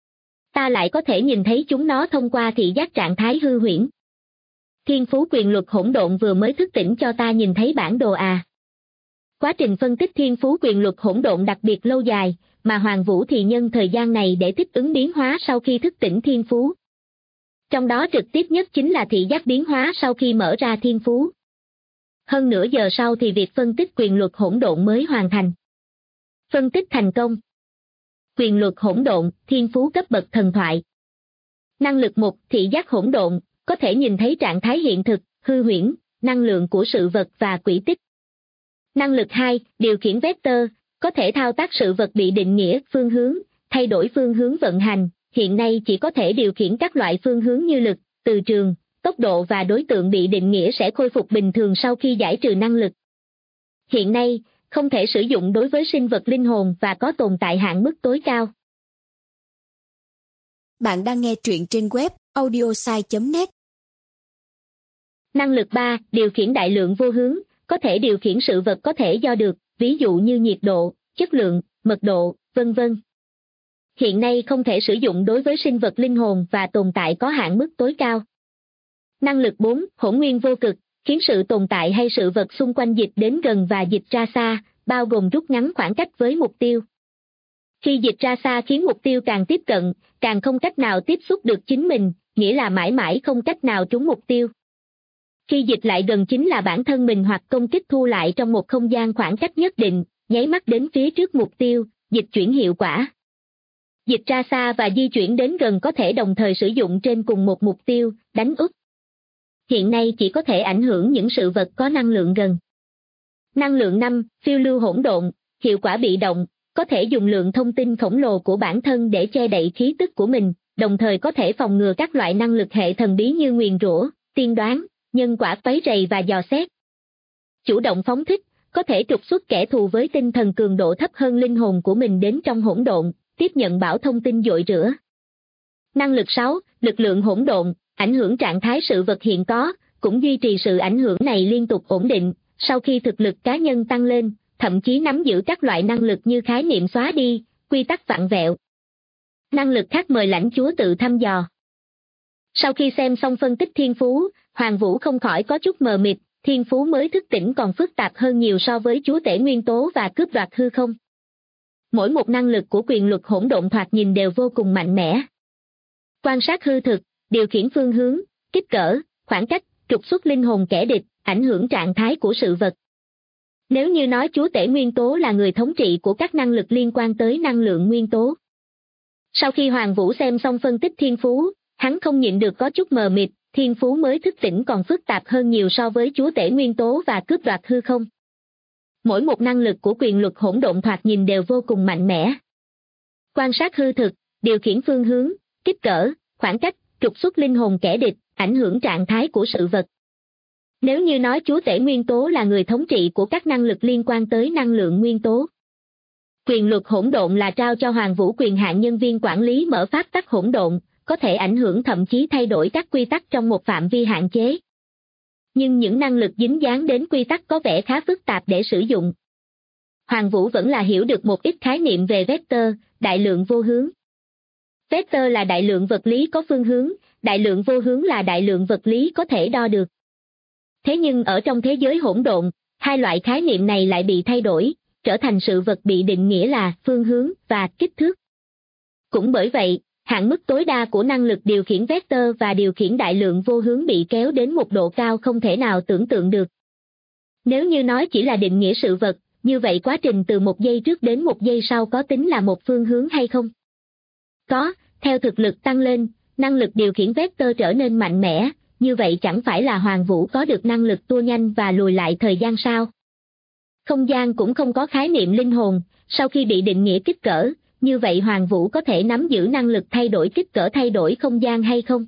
Ta lại có thể nhìn thấy chúng nó thông qua thị giác trạng thái hư huyễn. Thiên phú quyền luật hỗn độn vừa mới thức tỉnh cho ta nhìn thấy bản đồ à. Quá trình phân tích thiên phú quyền luật hỗn độn đặc biệt lâu dài, mà Hoàng Vũ thì nhân thời gian này để thích ứng biến hóa sau khi thức tỉnh thiên phú. Trong đó trực tiếp nhất chính là thị giác biến hóa sau khi mở ra thiên phú. Hơn nửa giờ sau thì việc phân tích quyền luật hỗn độn mới hoàn thành. Phân tích thành công. Quyền luật hỗn độn, thiên phú cấp bậc thần thoại. Năng lực 1, thị giác hỗn độn, có thể nhìn thấy trạng thái hiện thực, hư huyễn, năng lượng của sự vật và quỹ tích. Năng lực 2, điều khiển vector, có thể thao tác sự vật bị định nghĩa, phương hướng, thay đổi phương hướng vận hành, hiện nay chỉ có thể điều khiển các loại phương hướng như lực, từ trường, tốc độ và đối tượng bị định nghĩa sẽ khôi phục bình thường sau khi giải trừ năng lực. Hiện nay, không thể sử dụng đối với sinh vật linh hồn và có tồn tại hạn mức tối cao. Bạn đang nghe truyện trên web audiosai.net. Năng lực 3, điều khiển đại lượng vô hướng, có thể điều khiển sự vật có thể do được, ví dụ như nhiệt độ, chất lượng, mật độ, vân vân. Hiện nay không thể sử dụng đối với sinh vật linh hồn và tồn tại có hạn mức tối cao. Năng lực 4, hỗn nguyên vô cực, khiến sự tồn tại hay sự vật xung quanh dịch đến gần và dịch ra xa, bao gồm rút ngắn khoảng cách với mục tiêu. Khi dịch ra xa khiến mục tiêu càng tiếp cận, càng không cách nào tiếp xúc được chính mình, nghĩa là mãi mãi không cách nào trúng mục tiêu. Khi dịch lại gần chính là bản thân mình hoặc công kích thu lại trong một không gian khoảng cách nhất định, nháy mắt đến phía trước mục tiêu, dịch chuyển hiệu quả. Dịch ra xa và di chuyển đến gần có thể đồng thời sử dụng trên cùng một mục tiêu, đánh úp. Hiện nay chỉ có thể ảnh hưởng những sự vật có năng lượng gần. Năng lượng 5, phiêu lưu hỗn độn, hiệu quả bị động, có thể dùng lượng thông tin khổng lồ của bản thân để che đậy khí tức của mình, đồng thời có thể phòng ngừa các loại năng lực hệ thần bí như nguyền rủa, tiên đoán, nhân quả quấy rầy và dò xét. Chủ động phóng thích, có thể trục xuất kẻ thù với tinh thần cường độ thấp hơn linh hồn của mình đến trong hỗn độn, tiếp nhận bão thông tin dội rửa. Năng lực 6, lực lượng hỗn độn, ảnh hưởng trạng thái sự vật hiện có, cũng duy trì sự ảnh hưởng này liên tục ổn định, sau khi thực lực cá nhân tăng lên, thậm chí nắm giữ các loại năng lực như khái niệm xóa đi, quy tắc vặn vẹo. Năng lực khác mời lãnh chúa tự thăm dò. Sau khi xem xong phân tích thiên phú, Hoàng Vũ không khỏi có chút mờ mịt, thiên phú mới thức tỉnh còn phức tạp hơn nhiều so với chúa tể nguyên tố và cướp đoạt hư không. Mỗi một năng lực của quyền luật hỗn độn thoạt nhìn đều vô cùng mạnh mẽ. Quan sát hư thực, điều khiển phương hướng, kích cỡ, khoảng cách, trục xuất linh hồn kẻ địch, ảnh hưởng trạng thái của sự vật. Nếu như nói chúa tể nguyên tố là người thống trị của các năng lực liên quan tới năng lượng nguyên tố. Sau khi Hoàng Vũ xem xong phân tích thiên phú, hắn không nhịn được có chút mờ mịt, thiên phú mới thức tỉnh còn phức tạp hơn nhiều so với chúa tể nguyên tố và cướp đoạt hư không. Mỗi một năng lực của quyền luật hỗn độn thoạt nhìn đều vô cùng mạnh mẽ. Quan sát hư thực, điều khiển phương hướng, kích cỡ, khoảng cách, trục xuất linh hồn kẻ địch, ảnh hưởng trạng thái của sự vật. Nếu như nói chúa tể nguyên tố là người thống trị của các năng lực liên quan tới năng lượng nguyên tố, quyền luật hỗn độn là trao cho Hoàng Vũ quyền hạn nhân viên quản lý mở pháp tắc hỗn độn, có thể ảnh hưởng thậm chí thay đổi các quy tắc trong một phạm vi hạn chế. Nhưng những năng lực dính dáng đến quy tắc có vẻ khá phức tạp để sử dụng. Hoàng Vũ vẫn là hiểu được một ít khái niệm về vector, đại lượng vô hướng. Vector là đại lượng vật lý có phương hướng, đại lượng vô hướng là đại lượng vật lý có thể đo được. Thế nhưng ở trong thế giới hỗn độn, hai loại khái niệm này lại bị thay đổi, trở thành sự vật bị định nghĩa là phương hướng và kích thước. Cũng bởi vậy, hạn mức tối đa của năng lực điều khiển vector và điều khiển đại lượng vô hướng bị kéo đến một độ cao không thể nào tưởng tượng được. Nếu như nói chỉ là định nghĩa sự vật, như vậy quá trình từ một giây trước đến một giây sau có tính là một phương hướng hay không? Có, theo thực lực tăng lên, năng lực điều khiển vector trở nên mạnh mẽ, như vậy chẳng phải là Hoàng Vũ có được năng lực tua nhanh và lùi lại thời gian sao? Không gian cũng không có khái niệm linh hồn, sau khi bị định nghĩa kích cỡ, như vậy Hoàng Vũ có thể nắm giữ năng lực thay đổi kích cỡ thay đổi không gian hay không?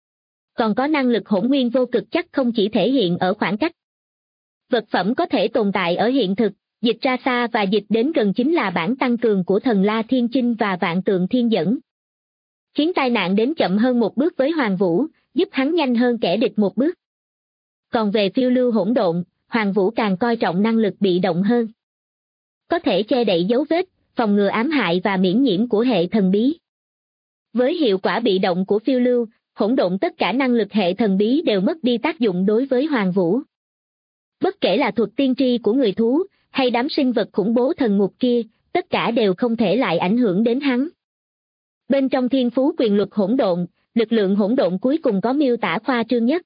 Còn có năng lực hỗn nguyên vô cực chắc không chỉ thể hiện ở khoảng cách. Vật phẩm có thể tồn tại ở hiện thực, dịch ra xa và dịch đến gần chính là bản tăng cường của thần La Thiên Chinh và Vạn Tượng Thiên Dẫn. Khiến tai nạn đến chậm hơn một bước với Hoàng Vũ, giúp hắn nhanh hơn kẻ địch một bước. Còn về phiêu lưu hỗn độn, Hoàng Vũ càng coi trọng năng lực bị động hơn. Có thể che đậy dấu vết, phòng ngừa ám hại và miễn nhiễm của hệ thần bí. Với hiệu quả bị động của phiêu lưu, hỗn độn tất cả năng lực hệ thần bí đều mất đi tác dụng đối với Hoàng Vũ. Bất kể là thuật tiên tri của người thú, hay đám sinh vật khủng bố thần ngục kia, tất cả đều không thể lại ảnh hưởng đến hắn. Bên trong thiên phú quyền luật hỗn độn, lực lượng hỗn độn cuối cùng có miêu tả khoa trương nhất.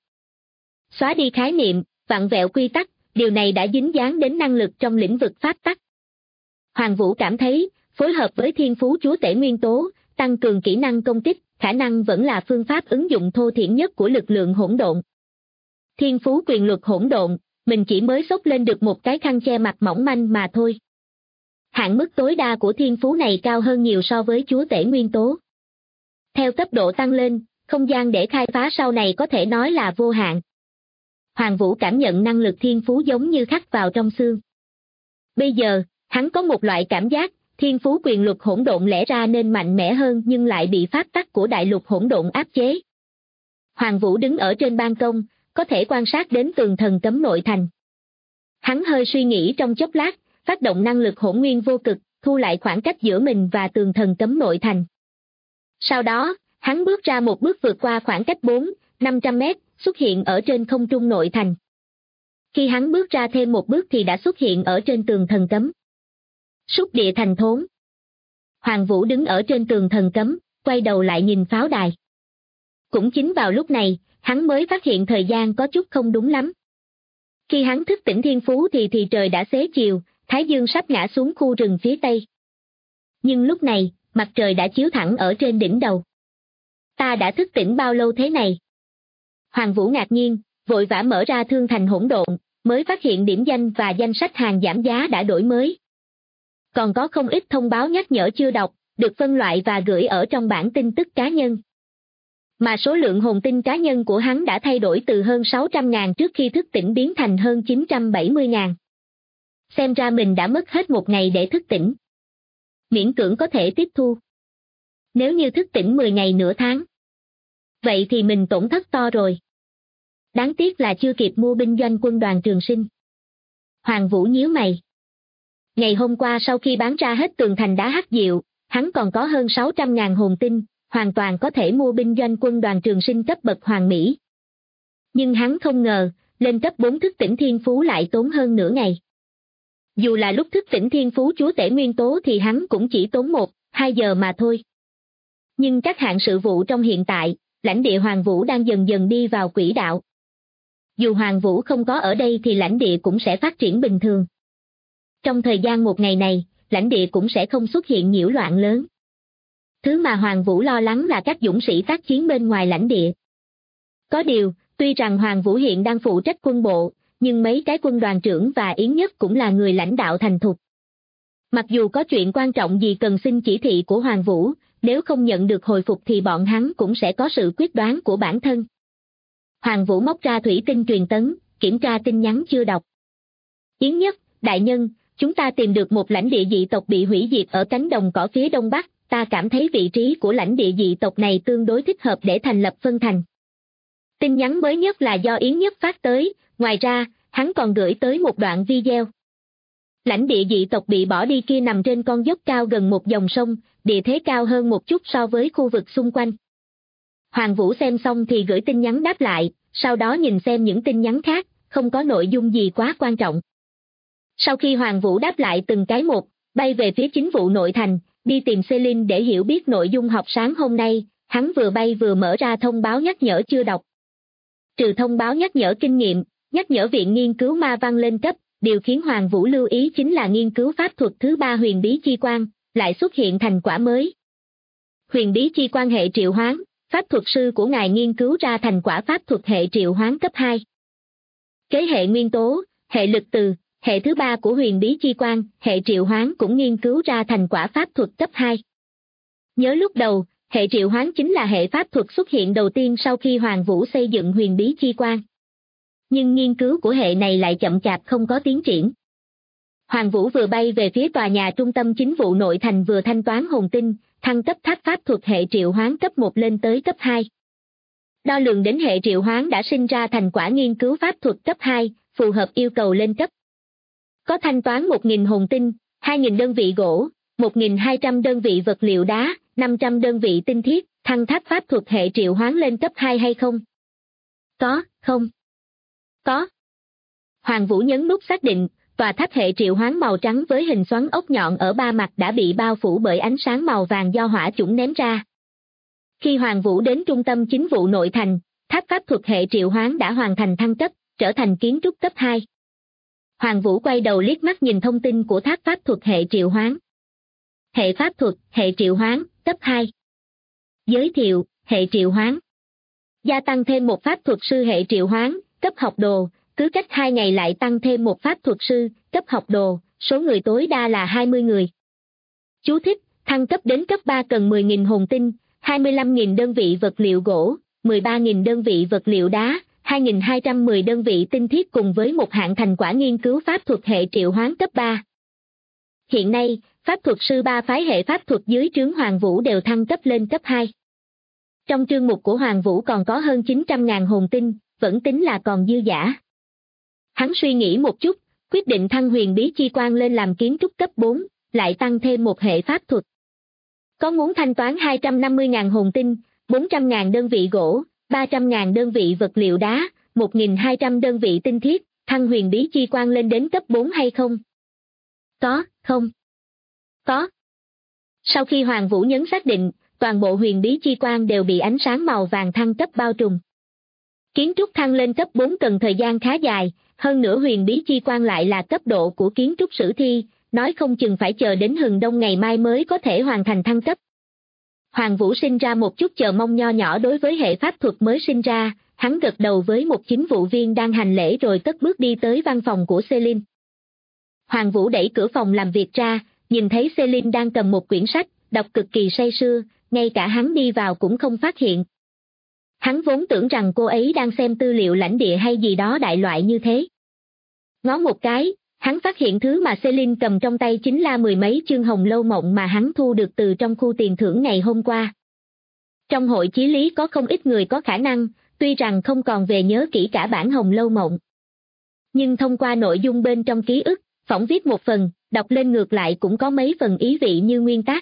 Xóa đi khái niệm, vặn vẹo quy tắc, điều này đã dính dáng đến năng lực trong lĩnh vực pháp tắc. Hoàng Vũ cảm thấy, phối hợp với thiên phú chúa tể nguyên tố, tăng cường kỹ năng công kích, khả năng vẫn là phương pháp ứng dụng thô thiển nhất của lực lượng hỗn độn. Thiên phú quyền luật hỗn độn, mình chỉ mới xốc lên được một cái khăn che mặt mỏng manh mà thôi. Hạn mức tối đa của thiên phú này cao hơn nhiều so với chúa tể nguyên tố. Theo cấp độ tăng lên, không gian để khai phá sau này có thể nói là vô hạn. Hoàng Vũ cảm nhận năng lực thiên phú giống như khắc vào trong xương. Bây giờ, hắn có một loại cảm giác, thiên phú quyền luật hỗn độn lẽ ra nên mạnh mẽ hơn nhưng lại bị pháp tắc của đại lục hỗn độn áp chế. Hoàng Vũ đứng ở trên ban công, có thể quan sát đến tường thần cấm nội thành. Hắn hơi suy nghĩ trong chốc lát, phát động năng lực hỗn nguyên vô cực, thu lại khoảng cách giữa mình và tường thần cấm nội thành. Sau đó, hắn bước ra một bước vượt qua khoảng cách 400-500 mét, xuất hiện ở trên không trung nội thành. Khi hắn bước ra thêm một bước thì đã xuất hiện ở trên tường thần cấm. Súc địa thành thốn. Hoàng Vũ đứng ở trên tường thần cấm, quay đầu lại nhìn pháo đài. Cũng chính vào lúc này, hắn mới phát hiện thời gian có chút không đúng lắm. Khi hắn thức tỉnh thiên phú thì trời đã xế chiều, thái dương sắp ngã xuống khu rừng phía tây. Nhưng lúc này, mặt trời đã chiếu thẳng ở trên đỉnh đầu. Ta đã thức tỉnh bao lâu thế này? Hoàng Vũ ngạc nhiên, vội vã mở ra thương thành hỗn độn, mới phát hiện điểm danh và danh sách hàng giảm giá đã đổi mới. Còn có không ít thông báo nhắc nhở chưa đọc, được phân loại và gửi ở trong bảng tin tức cá nhân. Mà số lượng hồn tinh cá nhân của hắn đã thay đổi từ hơn 600.000 trước khi thức tỉnh biến thành hơn 970.000. Xem ra mình đã mất hết một ngày để thức tỉnh. Miễn cưỡng có thể tiếp thu. Nếu như thức tỉnh 10 ngày nửa tháng. Vậy thì mình tổn thất to rồi. Đáng tiếc là chưa kịp mua binh doanh quân đoàn Trường Sinh. Hoàng Vũ nhíu mày. Ngày hôm qua sau khi bán ra hết tường thành đá hắc diệu, hắn còn có hơn 600.000 hồn tinh, hoàn toàn có thể mua binh doanh quân đoàn Trường Sinh cấp bậc hoàng mỹ. Nhưng hắn không ngờ, lên cấp 4 thức tỉnh thiên phú lại tốn hơn nửa ngày. Dù là lúc thức tỉnh thiên phú chúa tể nguyên tố thì hắn cũng chỉ tốn 1-2 giờ mà thôi. Nhưng các hạng sự vụ trong hiện tại, lãnh địa Hoàng Vũ đang dần dần đi vào quỹ đạo. Dù Hoàng Vũ không có ở đây thì lãnh địa cũng sẽ phát triển bình thường. Trong thời gian một ngày này, lãnh địa cũng sẽ không xuất hiện nhiễu loạn lớn. Thứ mà Hoàng Vũ lo lắng là các dũng sĩ tác chiến bên ngoài lãnh địa. Có điều, tuy rằng Hoàng Vũ hiện đang phụ trách quân bộ, nhưng mấy cái quân đoàn trưởng và Yến Nhất cũng là người lãnh đạo thành thục. Mặc dù có chuyện quan trọng gì cần xin chỉ thị của Hoàng Vũ, nếu không nhận được hồi phục thì bọn hắn cũng sẽ có sự quyết đoán của bản thân. Hoàng Vũ móc ra thủy tinh truyền tấn, kiểm tra tin nhắn chưa đọc. Yến Nhất, đại nhân, chúng ta tìm được một lãnh địa dị tộc bị hủy diệt ở cánh đồng cỏ phía đông bắc, ta cảm thấy vị trí của lãnh địa dị tộc này tương đối thích hợp để thành lập phân thành. Tin nhắn mới nhất là do Yến Nhất phát tới, ngoài ra, hắn còn gửi tới một đoạn video. Lãnh địa dị tộc bị bỏ đi kia nằm trên con dốc cao gần một dòng sông, địa thế cao hơn một chút so với khu vực xung quanh. Hoàng Vũ xem xong thì gửi tin nhắn đáp lại, sau đó nhìn xem những tin nhắn khác, không có nội dung gì quá quan trọng. Sau khi Hoàng Vũ đáp lại từng cái một, bay về phía chính vụ nội thành, đi tìm Celine để hiểu biết nội dung học sáng hôm nay, hắn vừa bay vừa mở ra thông báo nhắc nhở chưa đọc. Trừ thông báo nhắc nhở kinh nghiệm, nhắc nhở viện nghiên cứu ma văn lên cấp, điều khiến Hoàng Vũ lưu ý chính là nghiên cứu pháp thuật thứ 3 huyền bí chi quan, lại xuất hiện thành quả mới. Huyền bí chi quan hệ triệu hoán, pháp thuật sư của ngài nghiên cứu ra thành quả pháp thuật hệ triệu hoán cấp 2. Kế hệ nguyên tố, hệ lực từ, hệ thứ 3 của huyền bí chi quan, hệ triệu hoán cũng nghiên cứu ra thành quả pháp thuật cấp 2. Nhớ lúc đầu, hệ triệu hoán chính là hệ pháp thuật xuất hiện đầu tiên sau khi Hoàng Vũ xây dựng huyền bí chi quan. Nhưng nghiên cứu của hệ này lại chậm chạp không có tiến triển. Hoàng Vũ vừa bay về phía tòa nhà trung tâm chính vụ nội thành vừa thanh toán hồn tinh, thăng cấp tháp pháp thuật hệ triệu hoán cấp 1 lên tới cấp 2. Đo lường đến hệ triệu hoán đã sinh ra thành quả nghiên cứu pháp thuật cấp 2, phù hợp yêu cầu lên cấp. Có thanh toán 1.000 hồn tinh, 2.000 đơn vị gỗ, 1.200 đơn vị vật liệu đá, 500 đơn vị tinh thiết, thăng tháp pháp thuật hệ triệu hoán lên cấp 2 hay không? Có, không? Có. Hoàng Vũ nhấn nút xác định, tòa tháp hệ triệu hoán màu trắng với hình xoắn ốc nhọn ở ba mặt đã bị bao phủ bởi ánh sáng màu vàng do hỏa chủng ném ra. Khi Hoàng Vũ đến trung tâm chính vụ nội thành, tháp pháp thuật hệ triệu hoán đã hoàn thành thăng cấp, trở thành kiến trúc cấp 2. Hoàng Vũ quay đầu liếc mắt nhìn thông tin của tháp pháp thuật hệ triệu hoán. Hệ pháp thuật, hệ triệu hoán, cấp 2. Giới thiệu, hệ triệu hoán. Gia tăng thêm một pháp thuật sư hệ triệu hoán, cấp học đồ, cứ cách 2 ngày lại tăng thêm một pháp thuật sư, cấp học đồ, số người tối đa là 20 người. Chú thích, thăng cấp đến cấp 3 cần 10.000 hồn tinh, 25.000 đơn vị vật liệu gỗ, 13.000 đơn vị vật liệu đá, 2.210 đơn vị tinh thiết cùng với một hạng thành quả nghiên cứu pháp thuật hệ triệu hoán cấp 3. Hiện nay, pháp thuật sư 3 phái hệ pháp thuật dưới trướng Hoàng Vũ đều thăng cấp lên cấp 2. Trong trương mục của Hoàng Vũ còn có hơn 900.000 hồn tinh, vẫn tính là còn dư dả. Hắn suy nghĩ một chút, quyết định thăng huyền bí chi quan lên làm kiến trúc cấp 4, lại tăng thêm một hệ pháp thuật. Có muốn thanh toán 250.000 hồn tinh, 400.000 đơn vị gỗ, 300.000 đơn vị vật liệu đá, 1.200 đơn vị tinh thiết, thăng huyền bí chi quan lên đến cấp 4 hay không? Có, không? Có. Sau khi Hoàng Vũ nhấn xác định, toàn bộ huyền bí chi quan đều bị ánh sáng màu vàng thăng cấp bao trùm. Kiến trúc thăng lên cấp 4 cần thời gian khá dài, hơn nữa huyền bí chi quan lại là cấp độ của kiến trúc sử thi, nói không chừng phải chờ đến hừng đông ngày mai mới có thể hoàn thành thăng cấp. Hoàng Vũ sinh ra một chút chờ mong nho nhỏ đối với hệ pháp thuật mới sinh ra, hắn gật đầu với một chính vụ viên đang hành lễ rồi cất bước đi tới văn phòng của Celine. Hoàng Vũ đẩy cửa phòng làm việc ra, nhìn thấy Celine đang cầm một quyển sách, đọc cực kỳ say sưa, ngay cả hắn đi vào cũng không phát hiện. Hắn vốn tưởng rằng cô ấy đang xem tư liệu lãnh địa hay gì đó đại loại như thế. Ngó một cái, hắn phát hiện thứ mà Celine cầm trong tay chính là 10 mấy chương Hồng Lâu Mộng mà hắn thu được từ trong khu tiền thưởng ngày hôm qua. Trong hội chí lý có không ít người có khả năng, tuy rằng không còn về nhớ kỹ cả bản Hồng Lâu Mộng. Nhưng thông qua nội dung bên trong ký ức, phỏng viết một phần, đọc lên ngược lại cũng có mấy phần ý vị như nguyên tác.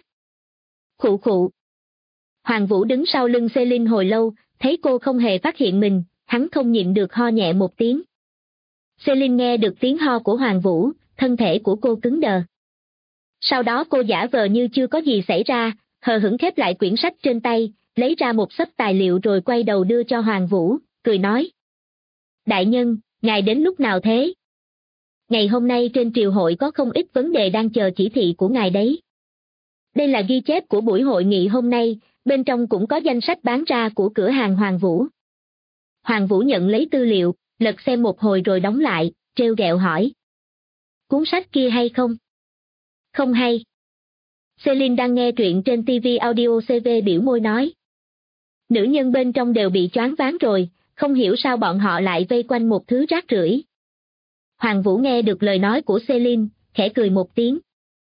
Khụ khụ. Hoàng Vũ đứng sau lưng Celine hồi lâu, thấy cô không hề phát hiện mình, hắn không nhịn được ho nhẹ một tiếng. Celine nghe được tiếng ho của Hoàng Vũ, thân thể của cô cứng đờ. Sau đó cô giả vờ như chưa có gì xảy ra, hờ hững khép lại quyển sách trên tay, lấy ra một xấp tài liệu rồi quay đầu đưa cho Hoàng Vũ, cười nói. Đại nhân, ngài đến lúc nào thế? Ngày hôm nay trên triều hội có không ít vấn đề đang chờ chỉ thị của ngài đấy. Đây là ghi chép của buổi hội nghị hôm nay, bên trong cũng có danh sách bán ra của cửa hàng Hoàng Vũ. Hoàng Vũ nhận lấy tư liệu, lật xem một hồi rồi đóng lại, trêu ghẹo hỏi. Cuốn sách kia hay không? Không hay. Celine đang nghe truyện trên TV Audio CV biểu môi nói. Nữ nhân bên trong đều bị choáng váng rồi, không hiểu sao bọn họ lại vây quanh một thứ rác rưởi. Hoàng Vũ nghe được lời nói của Celine, khẽ cười một tiếng.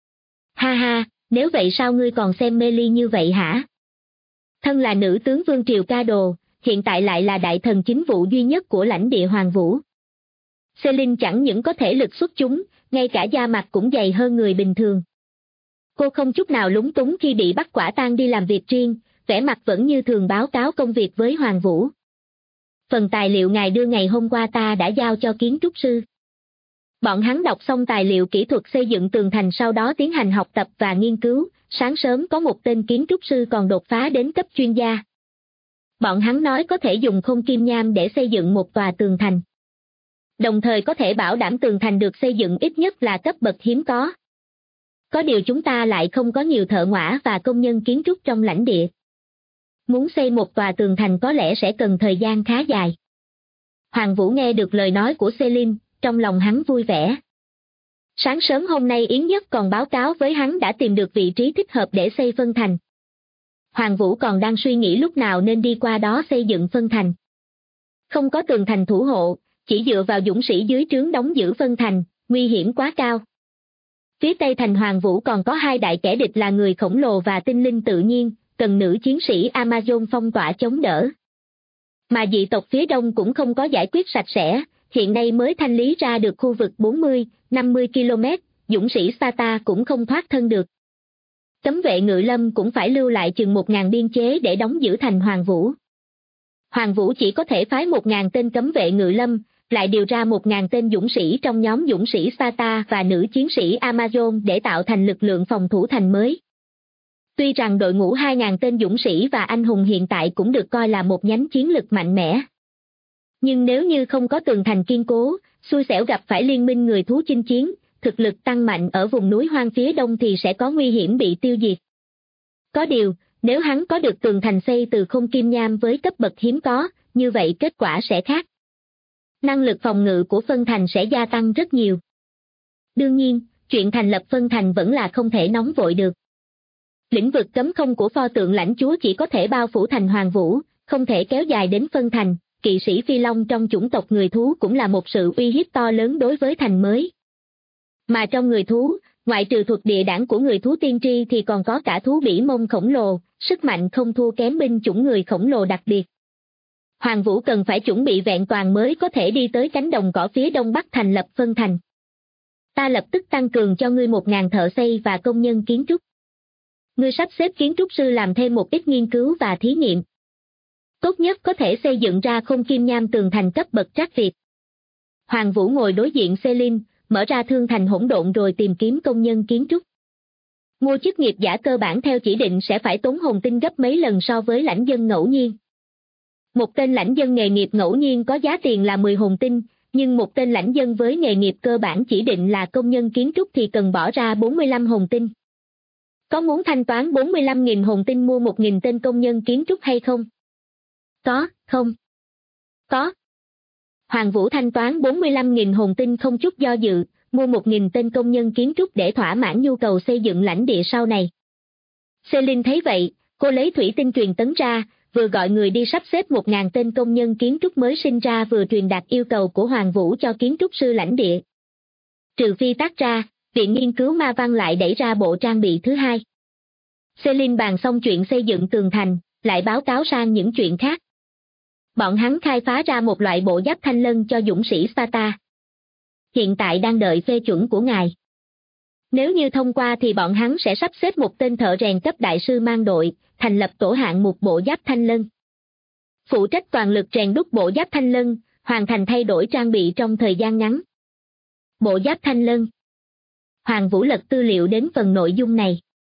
Ha ha, nếu vậy sao ngươi còn xem mê ly như vậy hả? Thân là nữ tướng vương triều ca đồ, hiện tại lại là đại thần chính vụ duy nhất của lãnh địa Hoàng Vũ. Celine chẳng những có thể lực xuất chúng, ngay cả da mặt cũng dày hơn người bình thường. Cô không chút nào lúng túng khi bị bắt quả tang đi làm việc riêng, vẻ mặt vẫn như thường báo cáo công việc với Hoàng Vũ. Phần tài liệu ngài đưa ngày hôm qua ta đã giao cho kiến trúc sư. Bọn hắn đọc xong tài liệu kỹ thuật xây dựng tường thành sau đó tiến hành học tập và nghiên cứu, sáng sớm có một tên kiến trúc sư còn đột phá đến cấp chuyên gia. Bọn hắn nói có thể dùng không kim nham để xây dựng một tòa tường thành. Đồng thời có thể bảo đảm tường thành được xây dựng ít nhất là cấp bậc hiếm có. Có điều chúng ta lại không có nhiều thợ ngõa và công nhân kiến trúc trong lãnh địa. Muốn xây một tòa tường thành có lẽ sẽ cần thời gian khá dài. Hoàng Vũ nghe được lời nói của Celine, trong lòng hắn vui vẻ. Sáng sớm hôm nay Yến Nhất còn báo cáo với hắn đã tìm được vị trí thích hợp để xây phân thành. Hoàng Vũ còn đang suy nghĩ lúc nào nên đi qua đó xây dựng phân thành. Không có tường thành thủ hộ, chỉ dựa vào dũng sĩ dưới trướng đóng giữ phân thành, nguy hiểm quá cao. Phía tây thành Hoàng Vũ còn có hai đại kẻ địch là người khổng lồ và tinh linh tự nhiên, cần nữ chiến sĩ Amazon phong tỏa chống đỡ. Mà dị tộc phía đông cũng không có giải quyết sạch sẽ, hiện nay mới thanh lý ra được khu vực 40-50 km, dũng sĩ Sparta cũng không thoát thân được. Cấm vệ ngự lâm cũng phải lưu lại chừng 1.000 biên chế để đóng giữ thành Hoàng Vũ. Hoàng Vũ chỉ có thể phái 1.000 tên cấm vệ ngự lâm, lại điều ra 1.000 tên dũng sĩ trong nhóm dũng sĩ Sparta và nữ chiến sĩ Amazon để tạo thành lực lượng phòng thủ thành mới. Tuy rằng đội ngũ 2.000 tên dũng sĩ và anh hùng hiện tại cũng được coi là một nhánh chiến lực mạnh mẽ. Nhưng nếu như không có tường thành kiên cố, xui xẻo gặp phải liên minh người thú chinh chiến, thực lực tăng mạnh ở vùng núi hoang phía đông thì sẽ có nguy hiểm bị tiêu diệt. Có điều, nếu hắn có được tường thành xây từ không kim nham với cấp bậc hiếm có, như vậy kết quả sẽ khác. Năng lực phòng ngự của phân thành sẽ gia tăng rất nhiều. Đương nhiên, chuyện thành lập phân thành vẫn là không thể nóng vội được. Lĩnh vực cấm không của pho tượng lãnh chúa chỉ có thể bao phủ thành Hoàng Vũ, không thể kéo dài đến phân thành. Kỵ sĩ phi long trong chủng tộc người thú cũng là một sự uy hiếp to lớn đối với thành mới. Mà trong người thú, ngoại trừ thuật địa đảng của người thú tiên tri thì còn có cả thú bỉ mông khổng lồ, sức mạnh không thua kém binh chủng người khổng lồ đặc biệt. Hoàng Vũ cần phải chuẩn bị vẹn toàn mới có thể đi tới cánh đồng cỏ phía đông bắc thành lập phân thành. Ta lập tức tăng cường cho ngươi 1.000 thợ xây và công nhân kiến trúc. Ngươi sắp xếp kiến trúc sư làm thêm một ít nghiên cứu và thí nghiệm. Tốt nhất có thể xây dựng ra không kim nham tường thành cấp bậc trác Việt. Hoàng Vũ ngồi đối diện Celine, mở ra thương thành hỗn độn rồi tìm kiếm công nhân kiến trúc. Mua chức nghiệp giả cơ bản theo chỉ định sẽ phải tốn hồn tinh gấp mấy lần so với lãnh dân ngẫu nhiên. Một tên lãnh dân nghề nghiệp ngẫu nhiên có giá tiền là 10 hồn tinh, nhưng một tên lãnh dân với nghề nghiệp cơ bản chỉ định là công nhân kiến trúc thì cần bỏ ra 45 hồn tinh. Có muốn thanh toán 45.000 hồn tinh mua 1.000 tên công nhân kiến trúc hay không? Có, không? Có. Hoàng Vũ thanh toán 45.000 hồn tinh không chút do dự, mua 1.000 tên công nhân kiến trúc để thỏa mãn nhu cầu xây dựng lãnh địa sau này. Celine thấy vậy, cô lấy thủy tinh truyền tấn ra, vừa gọi người đi sắp xếp 1.000 tên công nhân kiến trúc mới sinh ra vừa truyền đạt yêu cầu của Hoàng Vũ cho kiến trúc sư lãnh địa. Trừ phi tác ra, Viện Nghiên cứu Ma Văn lại đẩy ra bộ trang bị thứ hai. Celine bàn xong chuyện xây dựng tường thành, lại báo cáo sang những chuyện khác. Bọn hắn khai phá ra một loại bộ giáp thanh lân cho dũng sĩ Sparta. Hiện tại đang đợi phê chuẩn của ngài. Nếu như thông qua thì bọn hắn sẽ sắp xếp một tên thợ rèn cấp đại sư mang đội, thành lập tổ hạng một bộ giáp thanh lân. Phụ trách toàn lực rèn đúc bộ giáp thanh lân, hoàn thành thay đổi trang bị trong thời gian ngắn. Bộ giáp thanh lân. Hoàng Vũ lật tư liệu đến phần nội dung này.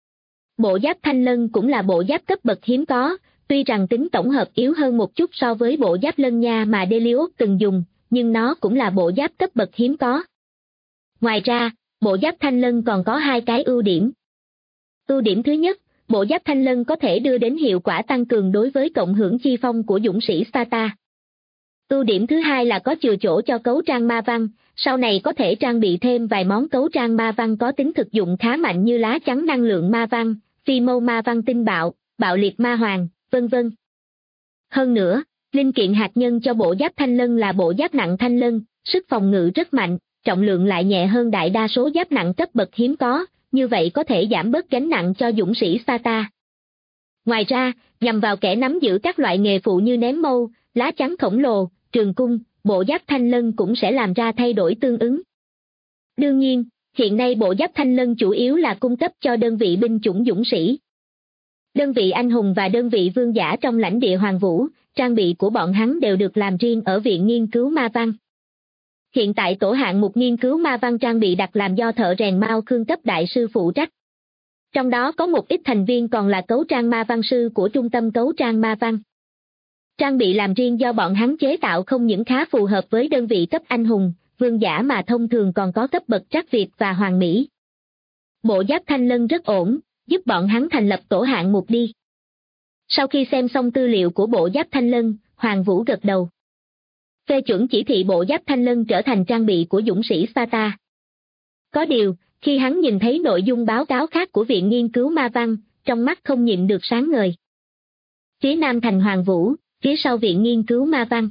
Bộ giáp thanh lân cũng là bộ giáp cấp bậc hiếm có, tuy rằng tính tổng hợp yếu hơn một chút so với bộ giáp lân nha mà Delius từng dùng, nhưng nó cũng là bộ giáp cấp bậc hiếm có. Ngoài ra, bộ giáp thanh lân còn có hai cái ưu điểm. Ưu điểm thứ nhất, bộ giáp thanh lân có thể đưa đến hiệu quả tăng cường đối với cộng hưởng chi phong của dũng sĩ Sparta. Ưu điểm thứ hai là có chừa chỗ cho cấu trang ma văn, sau này có thể trang bị thêm vài món cấu trang ma văn có tính thực dụng khá mạnh như lá chắn năng lượng ma văn, phi mâu ma văn tinh bạo, bạo liệt ma hoàng, vân vân. Hơn nữa, linh kiện hạt nhân cho bộ giáp thanh lân là bộ giáp nặng thanh lân, sức phòng ngự rất mạnh, trọng lượng lại nhẹ hơn đại đa số giáp nặng cấp bậc hiếm có, như vậy có thể giảm bớt gánh nặng cho dũng sĩ Sparta. Ngoài ra, nhằm vào kẻ nắm giữ các loại nghề phụ như ném mâu, lá chắn khổng lồ, trường cung, bộ giáp thanh lân cũng sẽ làm ra thay đổi tương ứng. Đương nhiên, hiện nay bộ giáp thanh lân chủ yếu là cung cấp cho đơn vị binh chủng dũng sĩ. Đơn vị anh hùng và đơn vị vương giả trong lãnh địa Hoàng Vũ, trang bị của bọn hắn đều được làm riêng ở Viện Nghiên cứu Ma Văn. Hiện tại tổ hạng mục nghiên cứu ma văn trang bị đặt làm do thợ rèn Mao Khương cấp đại sư phụ trách. Trong đó có một ít thành viên còn là cấu trang ma văn sư của trung tâm cấu trang ma văn. Trang bị làm riêng do bọn hắn chế tạo không những khá phù hợp với đơn vị cấp anh hùng, vương giả mà thông thường còn có cấp bậc trác Việt và hoàng mỹ. Bộ giáp thanh lân rất ổn, giúp bọn hắn thành lập tổ hạng mục đi. Sau khi xem xong tư liệu của bộ giáp thanh lân, Hoàng Vũ gật đầu. Phê chuẩn chỉ thị bộ giáp thanh lân trở thành trang bị của dũng sĩ Sparta. Có điều, khi hắn nhìn thấy nội dung báo cáo khác của Viện Nghiên cứu Ma Văn, trong mắt không nhịn được sáng ngời. Phía nam thành Hoàng Vũ, phía sau Viện Nghiên cứu Ma Văn.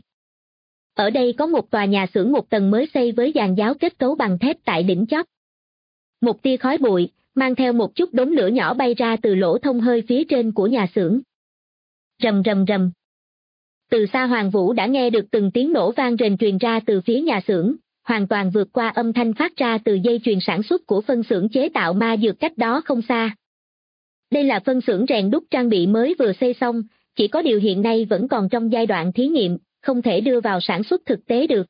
Ở đây có một tòa nhà xưởng một tầng mới xây với giàn giáo kết cấu bằng thép tại đỉnh chót. Một tia khói bụi, mang theo một chút đốm lửa nhỏ bay ra từ lỗ thông hơi phía trên của nhà xưởng. Rầm rầm rầm. Từ xa Hoàng Vũ đã nghe được từng tiếng nổ vang rền truyền ra từ phía nhà xưởng, hoàn toàn vượt qua âm thanh phát ra từ dây chuyền sản xuất của phân xưởng chế tạo ma dược cách đó không xa. Đây là phân xưởng rèn đúc trang bị mới vừa xây xong, chỉ có điều hiện nay vẫn còn trong giai đoạn thí nghiệm, không thể đưa vào sản xuất thực tế được.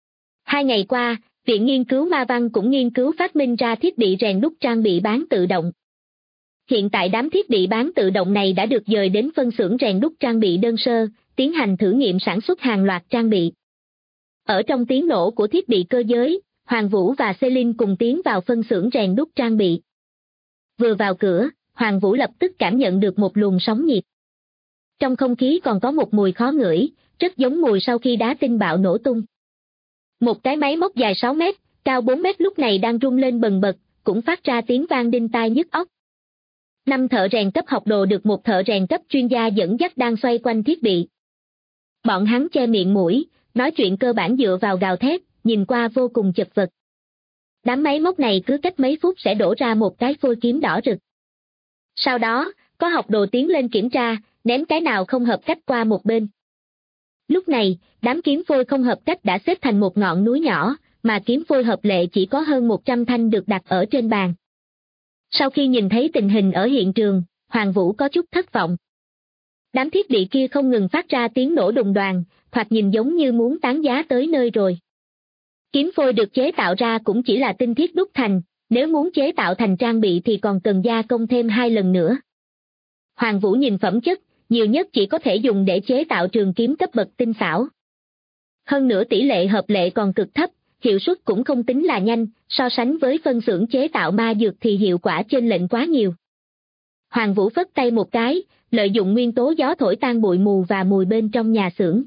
2 ngày qua, Viện Nghiên cứu Ma Văn cũng nghiên cứu phát minh ra thiết bị rèn đúc trang bị bán tự động. Hiện tại đám thiết bị bán tự động này đã được dời đến phân xưởng rèn đúc trang bị đơn sơ, tiến hành thử nghiệm sản xuất hàng loạt trang bị. Ở trong tiếng nổ của thiết bị cơ giới, Hoàng Vũ và Celine cùng tiến vào phân xưởng rèn đúc trang bị. Vừa vào cửa, Hoàng Vũ lập tức cảm nhận được một luồng sóng nhiệt. Trong không khí còn có một mùi khó ngửi, rất giống mùi sau khi đá tinh bạo nổ tung. Một cái máy móc dài 6 mét, cao 4 mét lúc này đang rung lên bần bật, cũng phát ra tiếng vang đinh tai nhức óc. 5 thợ rèn cấp học đồ được một thợ rèn cấp chuyên gia dẫn dắt đang xoay quanh thiết bị. Bọn hắn che miệng mũi, nói chuyện cơ bản dựa vào gào thét, nhìn qua vô cùng chật vật. Đám máy móc này cứ cách mấy phút sẽ đổ ra một cái phôi kiếm đỏ rực. Sau đó, có học đồ tiến lên kiểm tra, ném cái nào không hợp cách qua một bên. Lúc này, đám kiếm phôi không hợp cách đã xếp thành một ngọn núi nhỏ, mà kiếm phôi hợp lệ chỉ có hơn 100 thanh được đặt ở trên bàn. Sau khi nhìn thấy tình hình ở hiện trường, Hoàng Vũ có chút thất vọng. Đám thiết bị kia không ngừng phát ra tiếng nổ đùng đoàng, thoạt nhìn giống như muốn tán giá tới nơi rồi. Kiếm phôi được chế tạo ra cũng chỉ là tinh thiết đúc thành, nếu muốn chế tạo thành trang bị thì còn cần gia công thêm 2 lần nữa. Hoàng Vũ nhìn phẩm chất, nhiều nhất chỉ có thể dùng để chế tạo trường kiếm cấp bậc tinh xảo. Hơn nữa tỷ lệ hợp lệ còn cực thấp, hiệu suất cũng không tính là nhanh, so sánh với phân xưởng chế tạo ma dược thì hiệu quả chênh lệch quá nhiều. Hoàng Vũ phất tay một cái, lợi dụng nguyên tố gió thổi tan bụi mù và mùi bên trong nhà xưởng.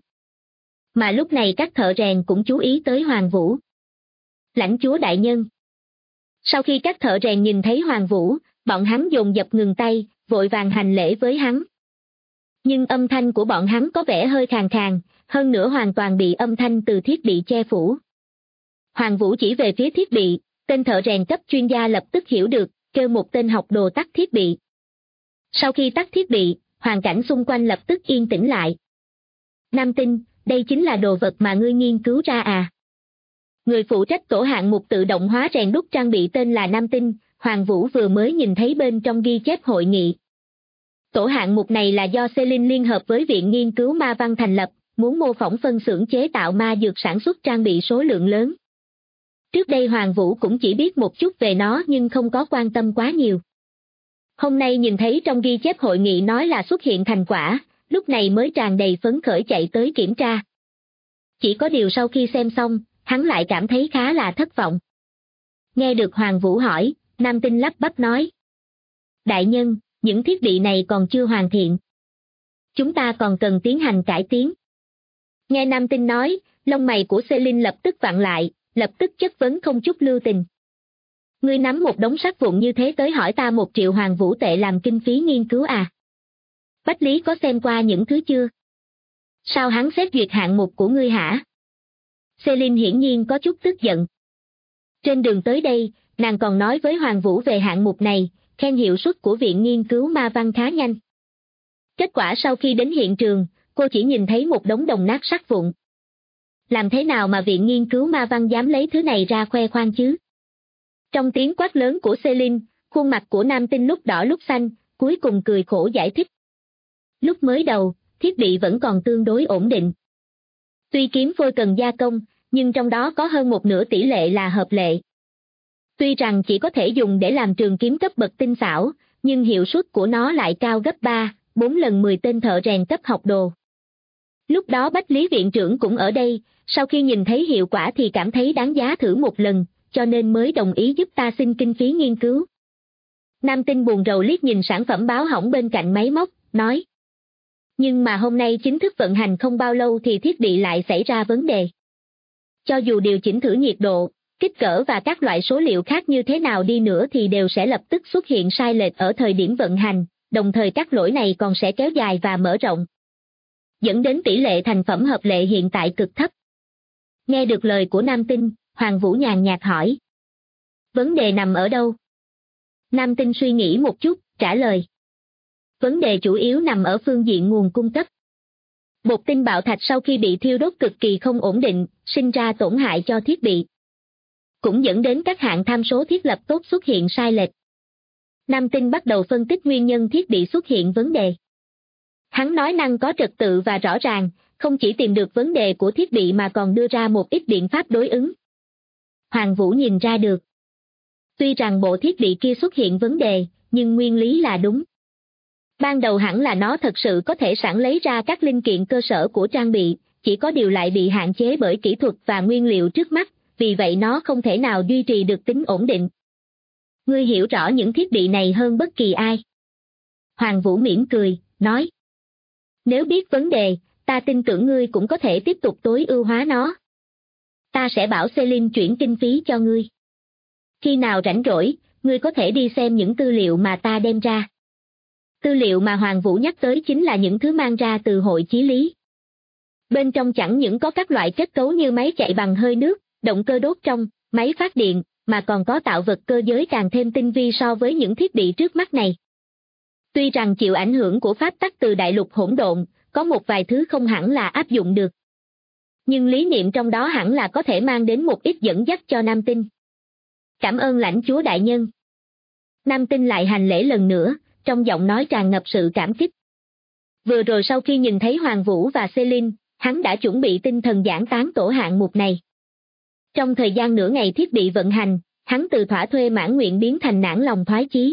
Mà lúc này các thợ rèn cũng chú ý tới Hoàng Vũ. Lãnh chúa đại nhân. Sau khi các thợ rèn nhìn thấy Hoàng Vũ, bọn hắn dồn dập ngừng tay, vội vàng hành lễ với hắn. Nhưng âm thanh của bọn hắn có vẻ hơi khàn khàn, hơn nữa hoàn toàn bị âm thanh từ thiết bị che phủ. Hoàng Vũ chỉ về phía thiết bị, tên thợ rèn cấp chuyên gia lập tức hiểu được, kêu một tên học đồ tắt thiết bị. Sau khi tắt thiết bị, hoàn cảnh xung quanh lập tức yên tĩnh lại. Nam Tinh, đây chính là đồ vật mà ngươi nghiên cứu ra à? Người phụ trách tổ hạng mục tự động hóa rèn đúc trang bị tên là Nam Tinh, Hoàng Vũ vừa mới nhìn thấy bên trong ghi chép hội nghị. Tổ hạng mục này là do Celine liên hợp với Viện Nghiên cứu Ma Văn thành lập, muốn mô phỏng phân xưởng chế tạo ma dược sản xuất trang bị số lượng lớn. Trước đây Hoàng Vũ cũng chỉ biết một chút về nó nhưng không có quan tâm quá nhiều. Hôm nay nhìn thấy trong ghi chép hội nghị nói là xuất hiện thành quả, lúc này mới tràn đầy phấn khởi chạy tới kiểm tra. Chỉ có điều sau khi xem xong, hắn lại cảm thấy khá là thất vọng. Nghe được Hoàng Vũ hỏi, Nam Tinh lắp bắp nói. Đại nhân, những thiết bị này còn chưa hoàn thiện. Chúng ta còn cần tiến hành cải tiến. Nghe nam tinh nói, lông mày của Celine lập tức vặn lại, lập tức chất vấn không chút lưu tình. Ngươi nắm một đống sắt vụn như thế tới hỏi ta 1 triệu hoàng vũ tệ làm kinh phí nghiên cứu à? Bách Lý có xem qua những thứ chưa? Sao hắn xét duyệt hạng mục của ngươi hả? Celine hiển nhiên có chút tức giận. Trên đường tới đây, nàng còn nói với Hoàng Vũ về hạng mục này, khen hiệu suất của Viện Nghiên cứu Ma Văn khá nhanh. Kết quả sau khi đến hiện trường, cô chỉ nhìn thấy một đống đồng nát sắt vụn. Làm thế nào mà Viện Nghiên cứu Ma Văn dám lấy thứ này ra khoe khoang chứ? Trong tiếng quát lớn của Celine, khuôn mặt của nam tinh lúc đỏ lúc xanh, cuối cùng cười khổ giải thích. Lúc mới đầu, thiết bị vẫn còn tương đối ổn định. Tuy kiếm phôi cần gia công, nhưng trong đó có hơn 1/2 tỷ lệ là hợp lệ. Tuy rằng chỉ có thể dùng để làm trường kiếm cấp bậc tinh xảo, nhưng hiệu suất của nó lại cao gấp 3-4 lần 10 tên thợ rèn cấp học đồ. Lúc đó Bách Lý viện trưởng cũng ở đây, sau khi nhìn thấy hiệu quả thì cảm thấy đáng giá thử một lần, cho nên mới đồng ý giúp ta xin kinh phí nghiên cứu. Nam tinh buồn rầu liếc nhìn sản phẩm báo hỏng bên cạnh máy móc, nói. Nhưng mà hôm nay chính thức vận hành không bao lâu thì thiết bị lại xảy ra vấn đề. Cho dù điều chỉnh thử nhiệt độ, kích cỡ và các loại số liệu khác như thế nào đi nữa thì đều sẽ lập tức xuất hiện sai lệch ở thời điểm vận hành, đồng thời các lỗi này còn sẽ kéo dài và mở rộng, dẫn đến tỷ lệ thành phẩm hợp lệ hiện tại cực thấp. Nghe được lời của nam tinh, Hoàng Vũ nhàn nhạt hỏi. Vấn đề nằm ở đâu? Nam tinh suy nghĩ một chút, trả lời. Vấn đề chủ yếu nằm ở phương diện nguồn cung cấp. Bột tinh bạo thạch sau khi bị thiêu đốt cực kỳ không ổn định, sinh ra tổn hại cho thiết bị. Cũng dẫn đến các hạng tham số thiết lập tốt xuất hiện sai lệch. Nam tinh bắt đầu phân tích nguyên nhân thiết bị xuất hiện vấn đề. Hắn nói năng có trật tự và rõ ràng, không chỉ tìm được vấn đề của thiết bị mà còn đưa ra một ít biện pháp đối ứng. Hoàng Vũ nhìn ra được. Tuy rằng bộ thiết bị kia xuất hiện vấn đề, nhưng nguyên lý là đúng. Ban đầu hẳn là nó thật sự có thể sản lấy ra các linh kiện cơ sở của trang bị, chỉ có điều lại bị hạn chế bởi kỹ thuật và nguyên liệu trước mắt, vì vậy nó không thể nào duy trì được tính ổn định. Ngươi hiểu rõ những thiết bị này hơn bất kỳ ai. Hoàng Vũ mỉm cười, nói. Nếu biết vấn đề, ta tin tưởng ngươi cũng có thể tiếp tục tối ưu hóa nó. Ta sẽ bảo Celine chuyển kinh phí cho ngươi. Khi nào rảnh rỗi, ngươi có thể đi xem những tư liệu mà ta đem ra. Tư liệu mà Hoàng Vũ nhắc tới chính là những thứ mang ra từ hội chí lý. Bên trong chẳng những có các loại kết cấu như máy chạy bằng hơi nước, động cơ đốt trong, máy phát điện, mà còn có tạo vật cơ giới càng thêm tinh vi so với những thiết bị trước mắt này. Tuy rằng chịu ảnh hưởng của pháp tắc từ đại lục hỗn độn, có một vài thứ không hẳn là áp dụng được. Nhưng lý niệm trong đó hẳn là có thể mang đến một ít dẫn dắt cho nam tinh. Cảm ơn lãnh chúa đại nhân. Nam tinh lại hành lễ lần nữa, trong giọng nói tràn ngập sự cảm kích. Vừa rồi sau khi nhìn thấy Hoàng Vũ và Celine, hắn đã chuẩn bị tinh thần giảng tán tổ hạng mục này. Trong thời gian nửa ngày thiết bị vận hành, hắn từ thỏa thuê mãn nguyện biến thành nản lòng thoái chí.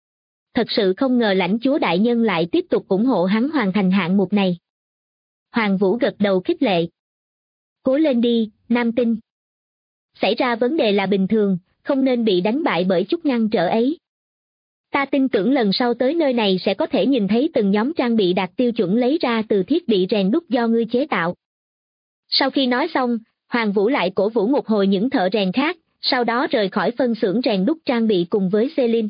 Thật sự không ngờ lãnh chúa đại nhân lại tiếp tục ủng hộ hắn hoàn thành hạng mục này. Hoàng Vũ gật đầu khích lệ. Cố lên đi, nam tinh. Xảy ra vấn đề là bình thường, không nên bị đánh bại bởi chút ngăn trở ấy. Ta tin tưởng lần sau tới nơi này sẽ có thể nhìn thấy từng nhóm trang bị đạt tiêu chuẩn lấy ra từ thiết bị rèn đúc do ngươi chế tạo. Sau khi nói xong, Hoàng Vũ lại cổ vũ một hồi những thợ rèn khác, sau đó rời khỏi phân xưởng rèn đúc trang bị cùng với Celine.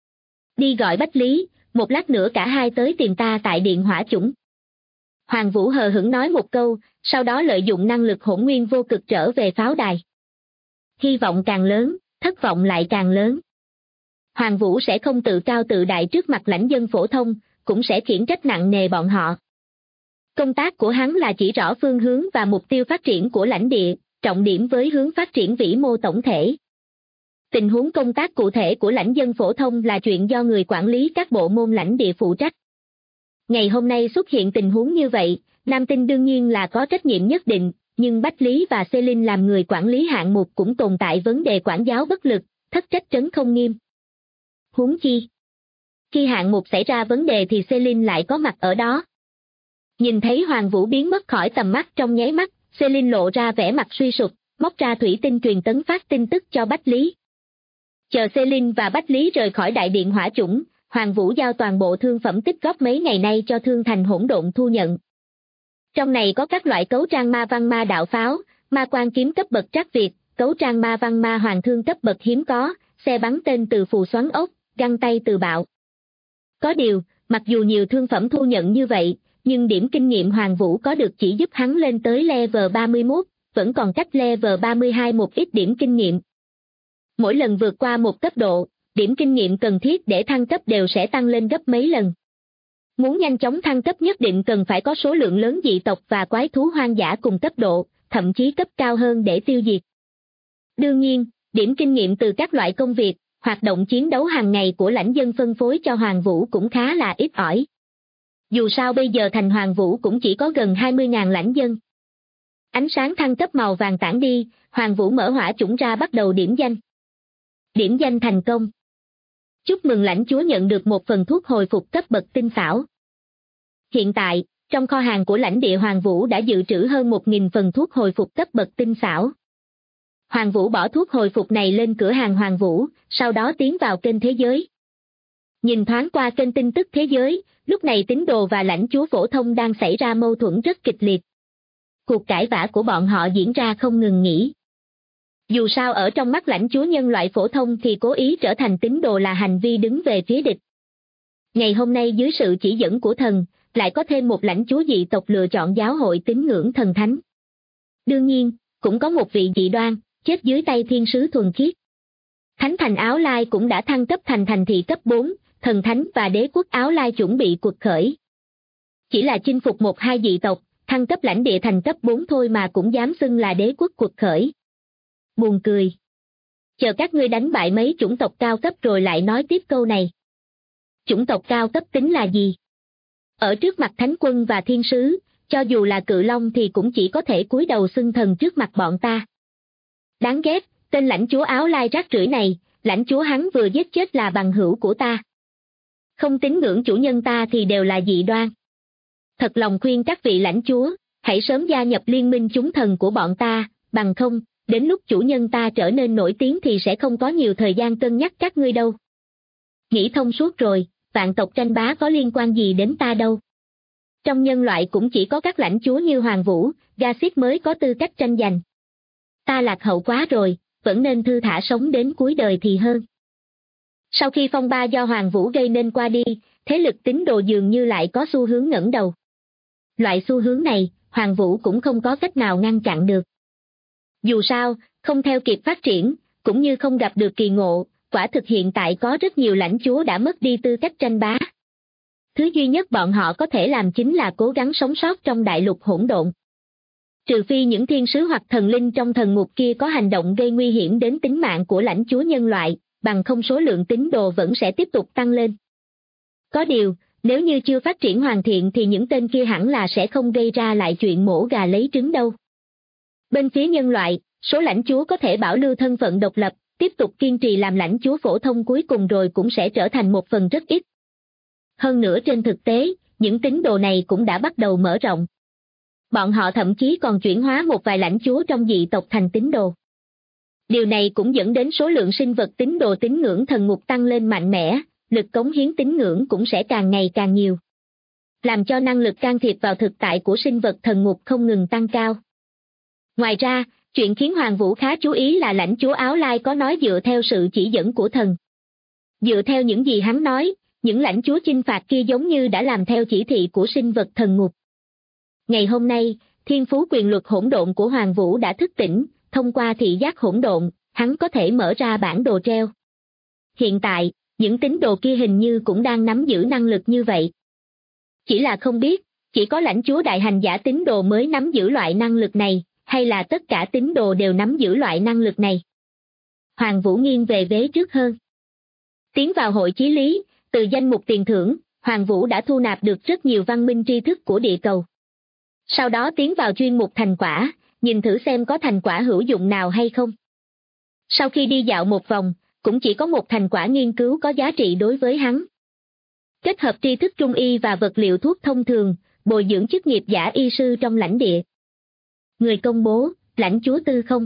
Đi gọi Bách Lý, một lát nữa cả hai tới tìm ta tại điện hỏa chủng. Hoàng Vũ hờ hững nói một câu, sau đó lợi dụng năng lực hỗn nguyên vô cực trở về pháo đài. Hy vọng càng lớn, thất vọng lại càng lớn. Hoàng Vũ sẽ không tự cao tự đại trước mặt lãnh dân phổ thông, cũng sẽ khiển trách nặng nề bọn họ. Công tác của hắn là chỉ rõ phương hướng và mục tiêu phát triển của lãnh địa, trọng điểm với hướng phát triển vĩ mô tổng thể. Tình huống công tác cụ thể của lãnh dân phổ thông là chuyện do người quản lý các bộ môn lãnh địa phụ trách. Ngày hôm nay xuất hiện tình huống như vậy, nam tinh đương nhiên là có trách nhiệm nhất định, nhưng Bách Lý và Celine làm người quản lý hạng mục cũng tồn tại vấn đề quản giáo bất lực, thất trách trấn không nghiêm. Huống chi, khi hạng mục xảy ra vấn đề thì Celine lại có mặt ở đó. Nhìn thấy Hoàng Vũ biến mất khỏi tầm mắt trong nháy mắt, Celine lộ ra vẻ mặt suy sụp, móc ra thủy tinh truyền tấn phát tin tức cho Bách Lý. Chờ Celine và Bách Lý rời khỏi đại điện hỏa chủng, Hoàng Vũ giao toàn bộ thương phẩm tích góp mấy ngày nay cho Thương Thành Hỗn Độn thu nhận. Trong này có các loại cấu trang ma văn ma đạo pháo, ma quan kiếm cấp bậc trắc việt, cấu trang ma văn ma hoàng thương cấp bậc hiếm có, xe bắn tên từ phù xoắn ốc, găng tay từ bạo. Có điều, mặc dù nhiều thương phẩm thu nhận như vậy, nhưng điểm kinh nghiệm Hoàng Vũ có được chỉ giúp hắn lên tới level 31, vẫn còn cách level 32 một ít điểm kinh nghiệm. Mỗi lần vượt qua một cấp độ, điểm kinh nghiệm cần thiết để thăng cấp đều sẽ tăng lên gấp mấy lần. Muốn nhanh chóng thăng cấp nhất định cần phải có số lượng lớn dị tộc và quái thú hoang dã cùng cấp độ, thậm chí cấp cao hơn để tiêu diệt. Đương nhiên, điểm kinh nghiệm từ các loại công việc, hoạt động chiến đấu hàng ngày của lãnh dân phân phối cho Hoàng Vũ cũng khá là ít ỏi. Dù sao bây giờ thành Hoàng Vũ cũng chỉ có gần 20.000 lãnh dân. Ánh sáng thăng cấp màu vàng tản đi, Hoàng Vũ mở hỏa chủng ra bắt đầu điểm danh. Điểm danh thành công. Chúc mừng lãnh chúa nhận được một phần thuốc hồi phục cấp bậc tinh xảo. Hiện tại, trong kho hàng của lãnh địa Hoàng Vũ đã dự trữ hơn 1.000 phần thuốc hồi phục cấp bậc tinh xảo. Hoàng Vũ bỏ thuốc hồi phục này lên cửa hàng Hoàng Vũ, sau đó tiến vào kênh thế giới. Nhìn thoáng qua kênh tin tức thế giới, lúc này tín đồ và lãnh chúa phổ thông đang xảy ra mâu thuẫn rất kịch liệt. Cuộc cãi vã của bọn họ diễn ra không ngừng nghỉ. Dù sao ở trong mắt lãnh chúa nhân loại phổ thông thì cố ý trở thành tín đồ là hành vi đứng về phía địch. Ngày hôm nay dưới sự chỉ dẫn của thần, lại có thêm một lãnh chúa dị tộc lựa chọn giáo hội tín ngưỡng thần thánh. Đương nhiên, cũng có một vị dị đoan, chết dưới tay thiên sứ thuần khiết. Thánh thành Áo Lai cũng đã thăng cấp thành thành thị cấp 4, thần thánh và đế quốc Áo Lai chuẩn bị cuộc khởi. Chỉ là chinh phục một hai dị tộc, thăng cấp lãnh địa thành cấp 4 thôi mà cũng dám xưng là đế quốc cuộc khởi. Buồn cười. Chờ các ngươi đánh bại mấy chủng tộc cao cấp rồi lại nói tiếp câu này. Chủng tộc cao cấp tính là gì? Ở trước mặt thánh quân và thiên sứ, cho dù là cự long thì cũng chỉ có thể cúi đầu xưng thần trước mặt bọn ta. Đáng ghét, tên lãnh chúa Áo Lai rác rưởi này, lãnh chúa hắn vừa giết chết là bằng hữu của ta. Không tín ngưỡng chủ nhân ta thì đều là dị đoan. Thật lòng khuyên các vị lãnh chúa, hãy sớm gia nhập liên minh chúng thần của bọn ta, bằng không, đến lúc chủ nhân ta trở nên nổi tiếng thì sẽ không có nhiều thời gian cân nhắc các ngươi đâu. Nghĩ thông suốt rồi, vạn tộc tranh bá có liên quan gì đến ta đâu. Trong nhân loại cũng chỉ có các lãnh chúa như Hoàng Vũ, Gasit mới có tư cách tranh giành. Ta lạc hậu quá rồi, vẫn nên thư thả sống đến cuối đời thì hơn. Sau khi phong ba do Hoàng Vũ gây nên qua đi, thế lực tín đồ dường như lại có xu hướng ngẩng đầu. Loại xu hướng này, Hoàng Vũ cũng không có cách nào ngăn chặn được. Dù sao, không theo kịp phát triển, cũng như không gặp được kỳ ngộ, quả thực hiện tại có rất nhiều lãnh chúa đã mất đi tư cách tranh bá. Thứ duy nhất bọn họ có thể làm chính là cố gắng sống sót trong đại lục hỗn độn. Trừ phi những thiên sứ hoặc thần linh trong thần ngục kia có hành động gây nguy hiểm đến tính mạng của lãnh chúa nhân loại, bằng không số lượng tín đồ vẫn sẽ tiếp tục tăng lên. Có điều, nếu như chưa phát triển hoàn thiện thì những tên kia hẳn là sẽ không gây ra lại chuyện mổ gà lấy trứng đâu. Bên phía nhân loại, số lãnh chúa có thể bảo lưu thân phận độc lập, tiếp tục kiên trì làm lãnh chúa phổ thông cuối cùng rồi cũng sẽ trở thành một phần rất ít. Hơn nữa trên thực tế, những tín đồ này cũng đã bắt đầu mở rộng. Bọn họ thậm chí còn chuyển hóa một vài lãnh chúa trong dị tộc thành tín đồ. Điều này cũng dẫn đến số lượng sinh vật tín đồ tín ngưỡng thần ngục tăng lên mạnh mẽ, lực cống hiến tín ngưỡng cũng sẽ càng ngày càng nhiều. Làm cho năng lực can thiệp vào thực tại của sinh vật thần ngục không ngừng tăng cao. Ngoài ra, chuyện khiến Hoàng Vũ khá chú ý là lãnh chúa Áo Lai có nói dựa theo sự chỉ dẫn của thần. Dựa theo những gì hắn nói, những lãnh chúa chinh phạt kia giống như đã làm theo chỉ thị của sinh vật thần ngục. Ngày hôm nay, thiên phú quyền luật hỗn độn của Hoàng Vũ đã thức tỉnh, thông qua thị giác hỗn độn, hắn có thể mở ra bản đồ treo. Hiện tại, những tín đồ kia hình như cũng đang nắm giữ năng lực như vậy. Chỉ là không biết, chỉ có lãnh chúa đại hành giả tín đồ mới nắm giữ loại năng lực này, hay là tất cả tín đồ đều nắm giữ loại năng lực này. Hoàng Vũ nghiêng về vế trước hơn. Tiến vào hội chí lý, từ danh mục tiền thưởng, Hoàng Vũ đã thu nạp được rất nhiều văn minh tri thức của địa cầu. Sau đó tiến vào chuyên mục thành quả, nhìn thử xem có thành quả hữu dụng nào hay không. Sau khi đi dạo một vòng, cũng chỉ có một thành quả nghiên cứu có giá trị đối với hắn. Kết hợp tri thức trung y và vật liệu thuốc thông thường, bồi dưỡng chức nghiệp giả y sư trong lãnh địa. Người công bố, lãnh chúa Tư Không.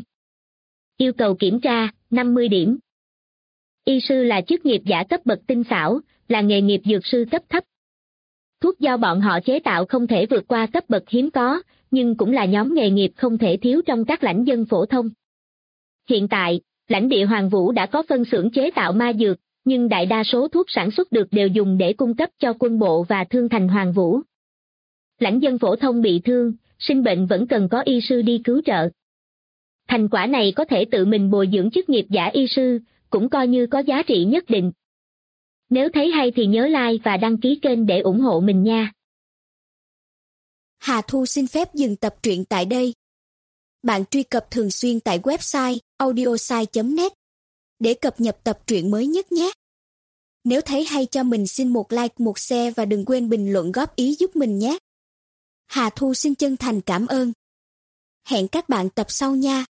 Yêu cầu kiểm tra, 50 điểm. Y sư là chức nghiệp giả cấp bậc tinh xảo, là nghề nghiệp dược sư cấp thấp. Thuốc do bọn họ chế tạo không thể vượt qua cấp bậc hiếm có, nhưng cũng là nhóm nghề nghiệp không thể thiếu trong các lãnh dân phổ thông. Hiện tại, lãnh địa Hoàng Vũ đã có phân xưởng chế tạo ma dược, nhưng đại đa số thuốc sản xuất được đều dùng để cung cấp cho quân bộ và thương thành Hoàng Vũ. Lãnh dân phổ thông bị thương, sinh bệnh vẫn cần có y sư đi cứu trợ. Thành quả này có thể tự mình bồi dưỡng chức nghiệp giả y sư, cũng coi như có giá trị nhất định. Nếu thấy hay thì nhớ like và đăng ký kênh để ủng hộ mình nha. Hà Thu xin phép dừng tập truyện tại đây. Bạn truy cập thường xuyên tại website audiosai.net để cập nhật tập truyện mới nhất nhé. Nếu thấy hay cho mình xin một like, một share và đừng quên bình luận góp ý giúp mình nhé. Hà Thu xin chân thành cảm ơn. Hẹn các bạn tập sau nha.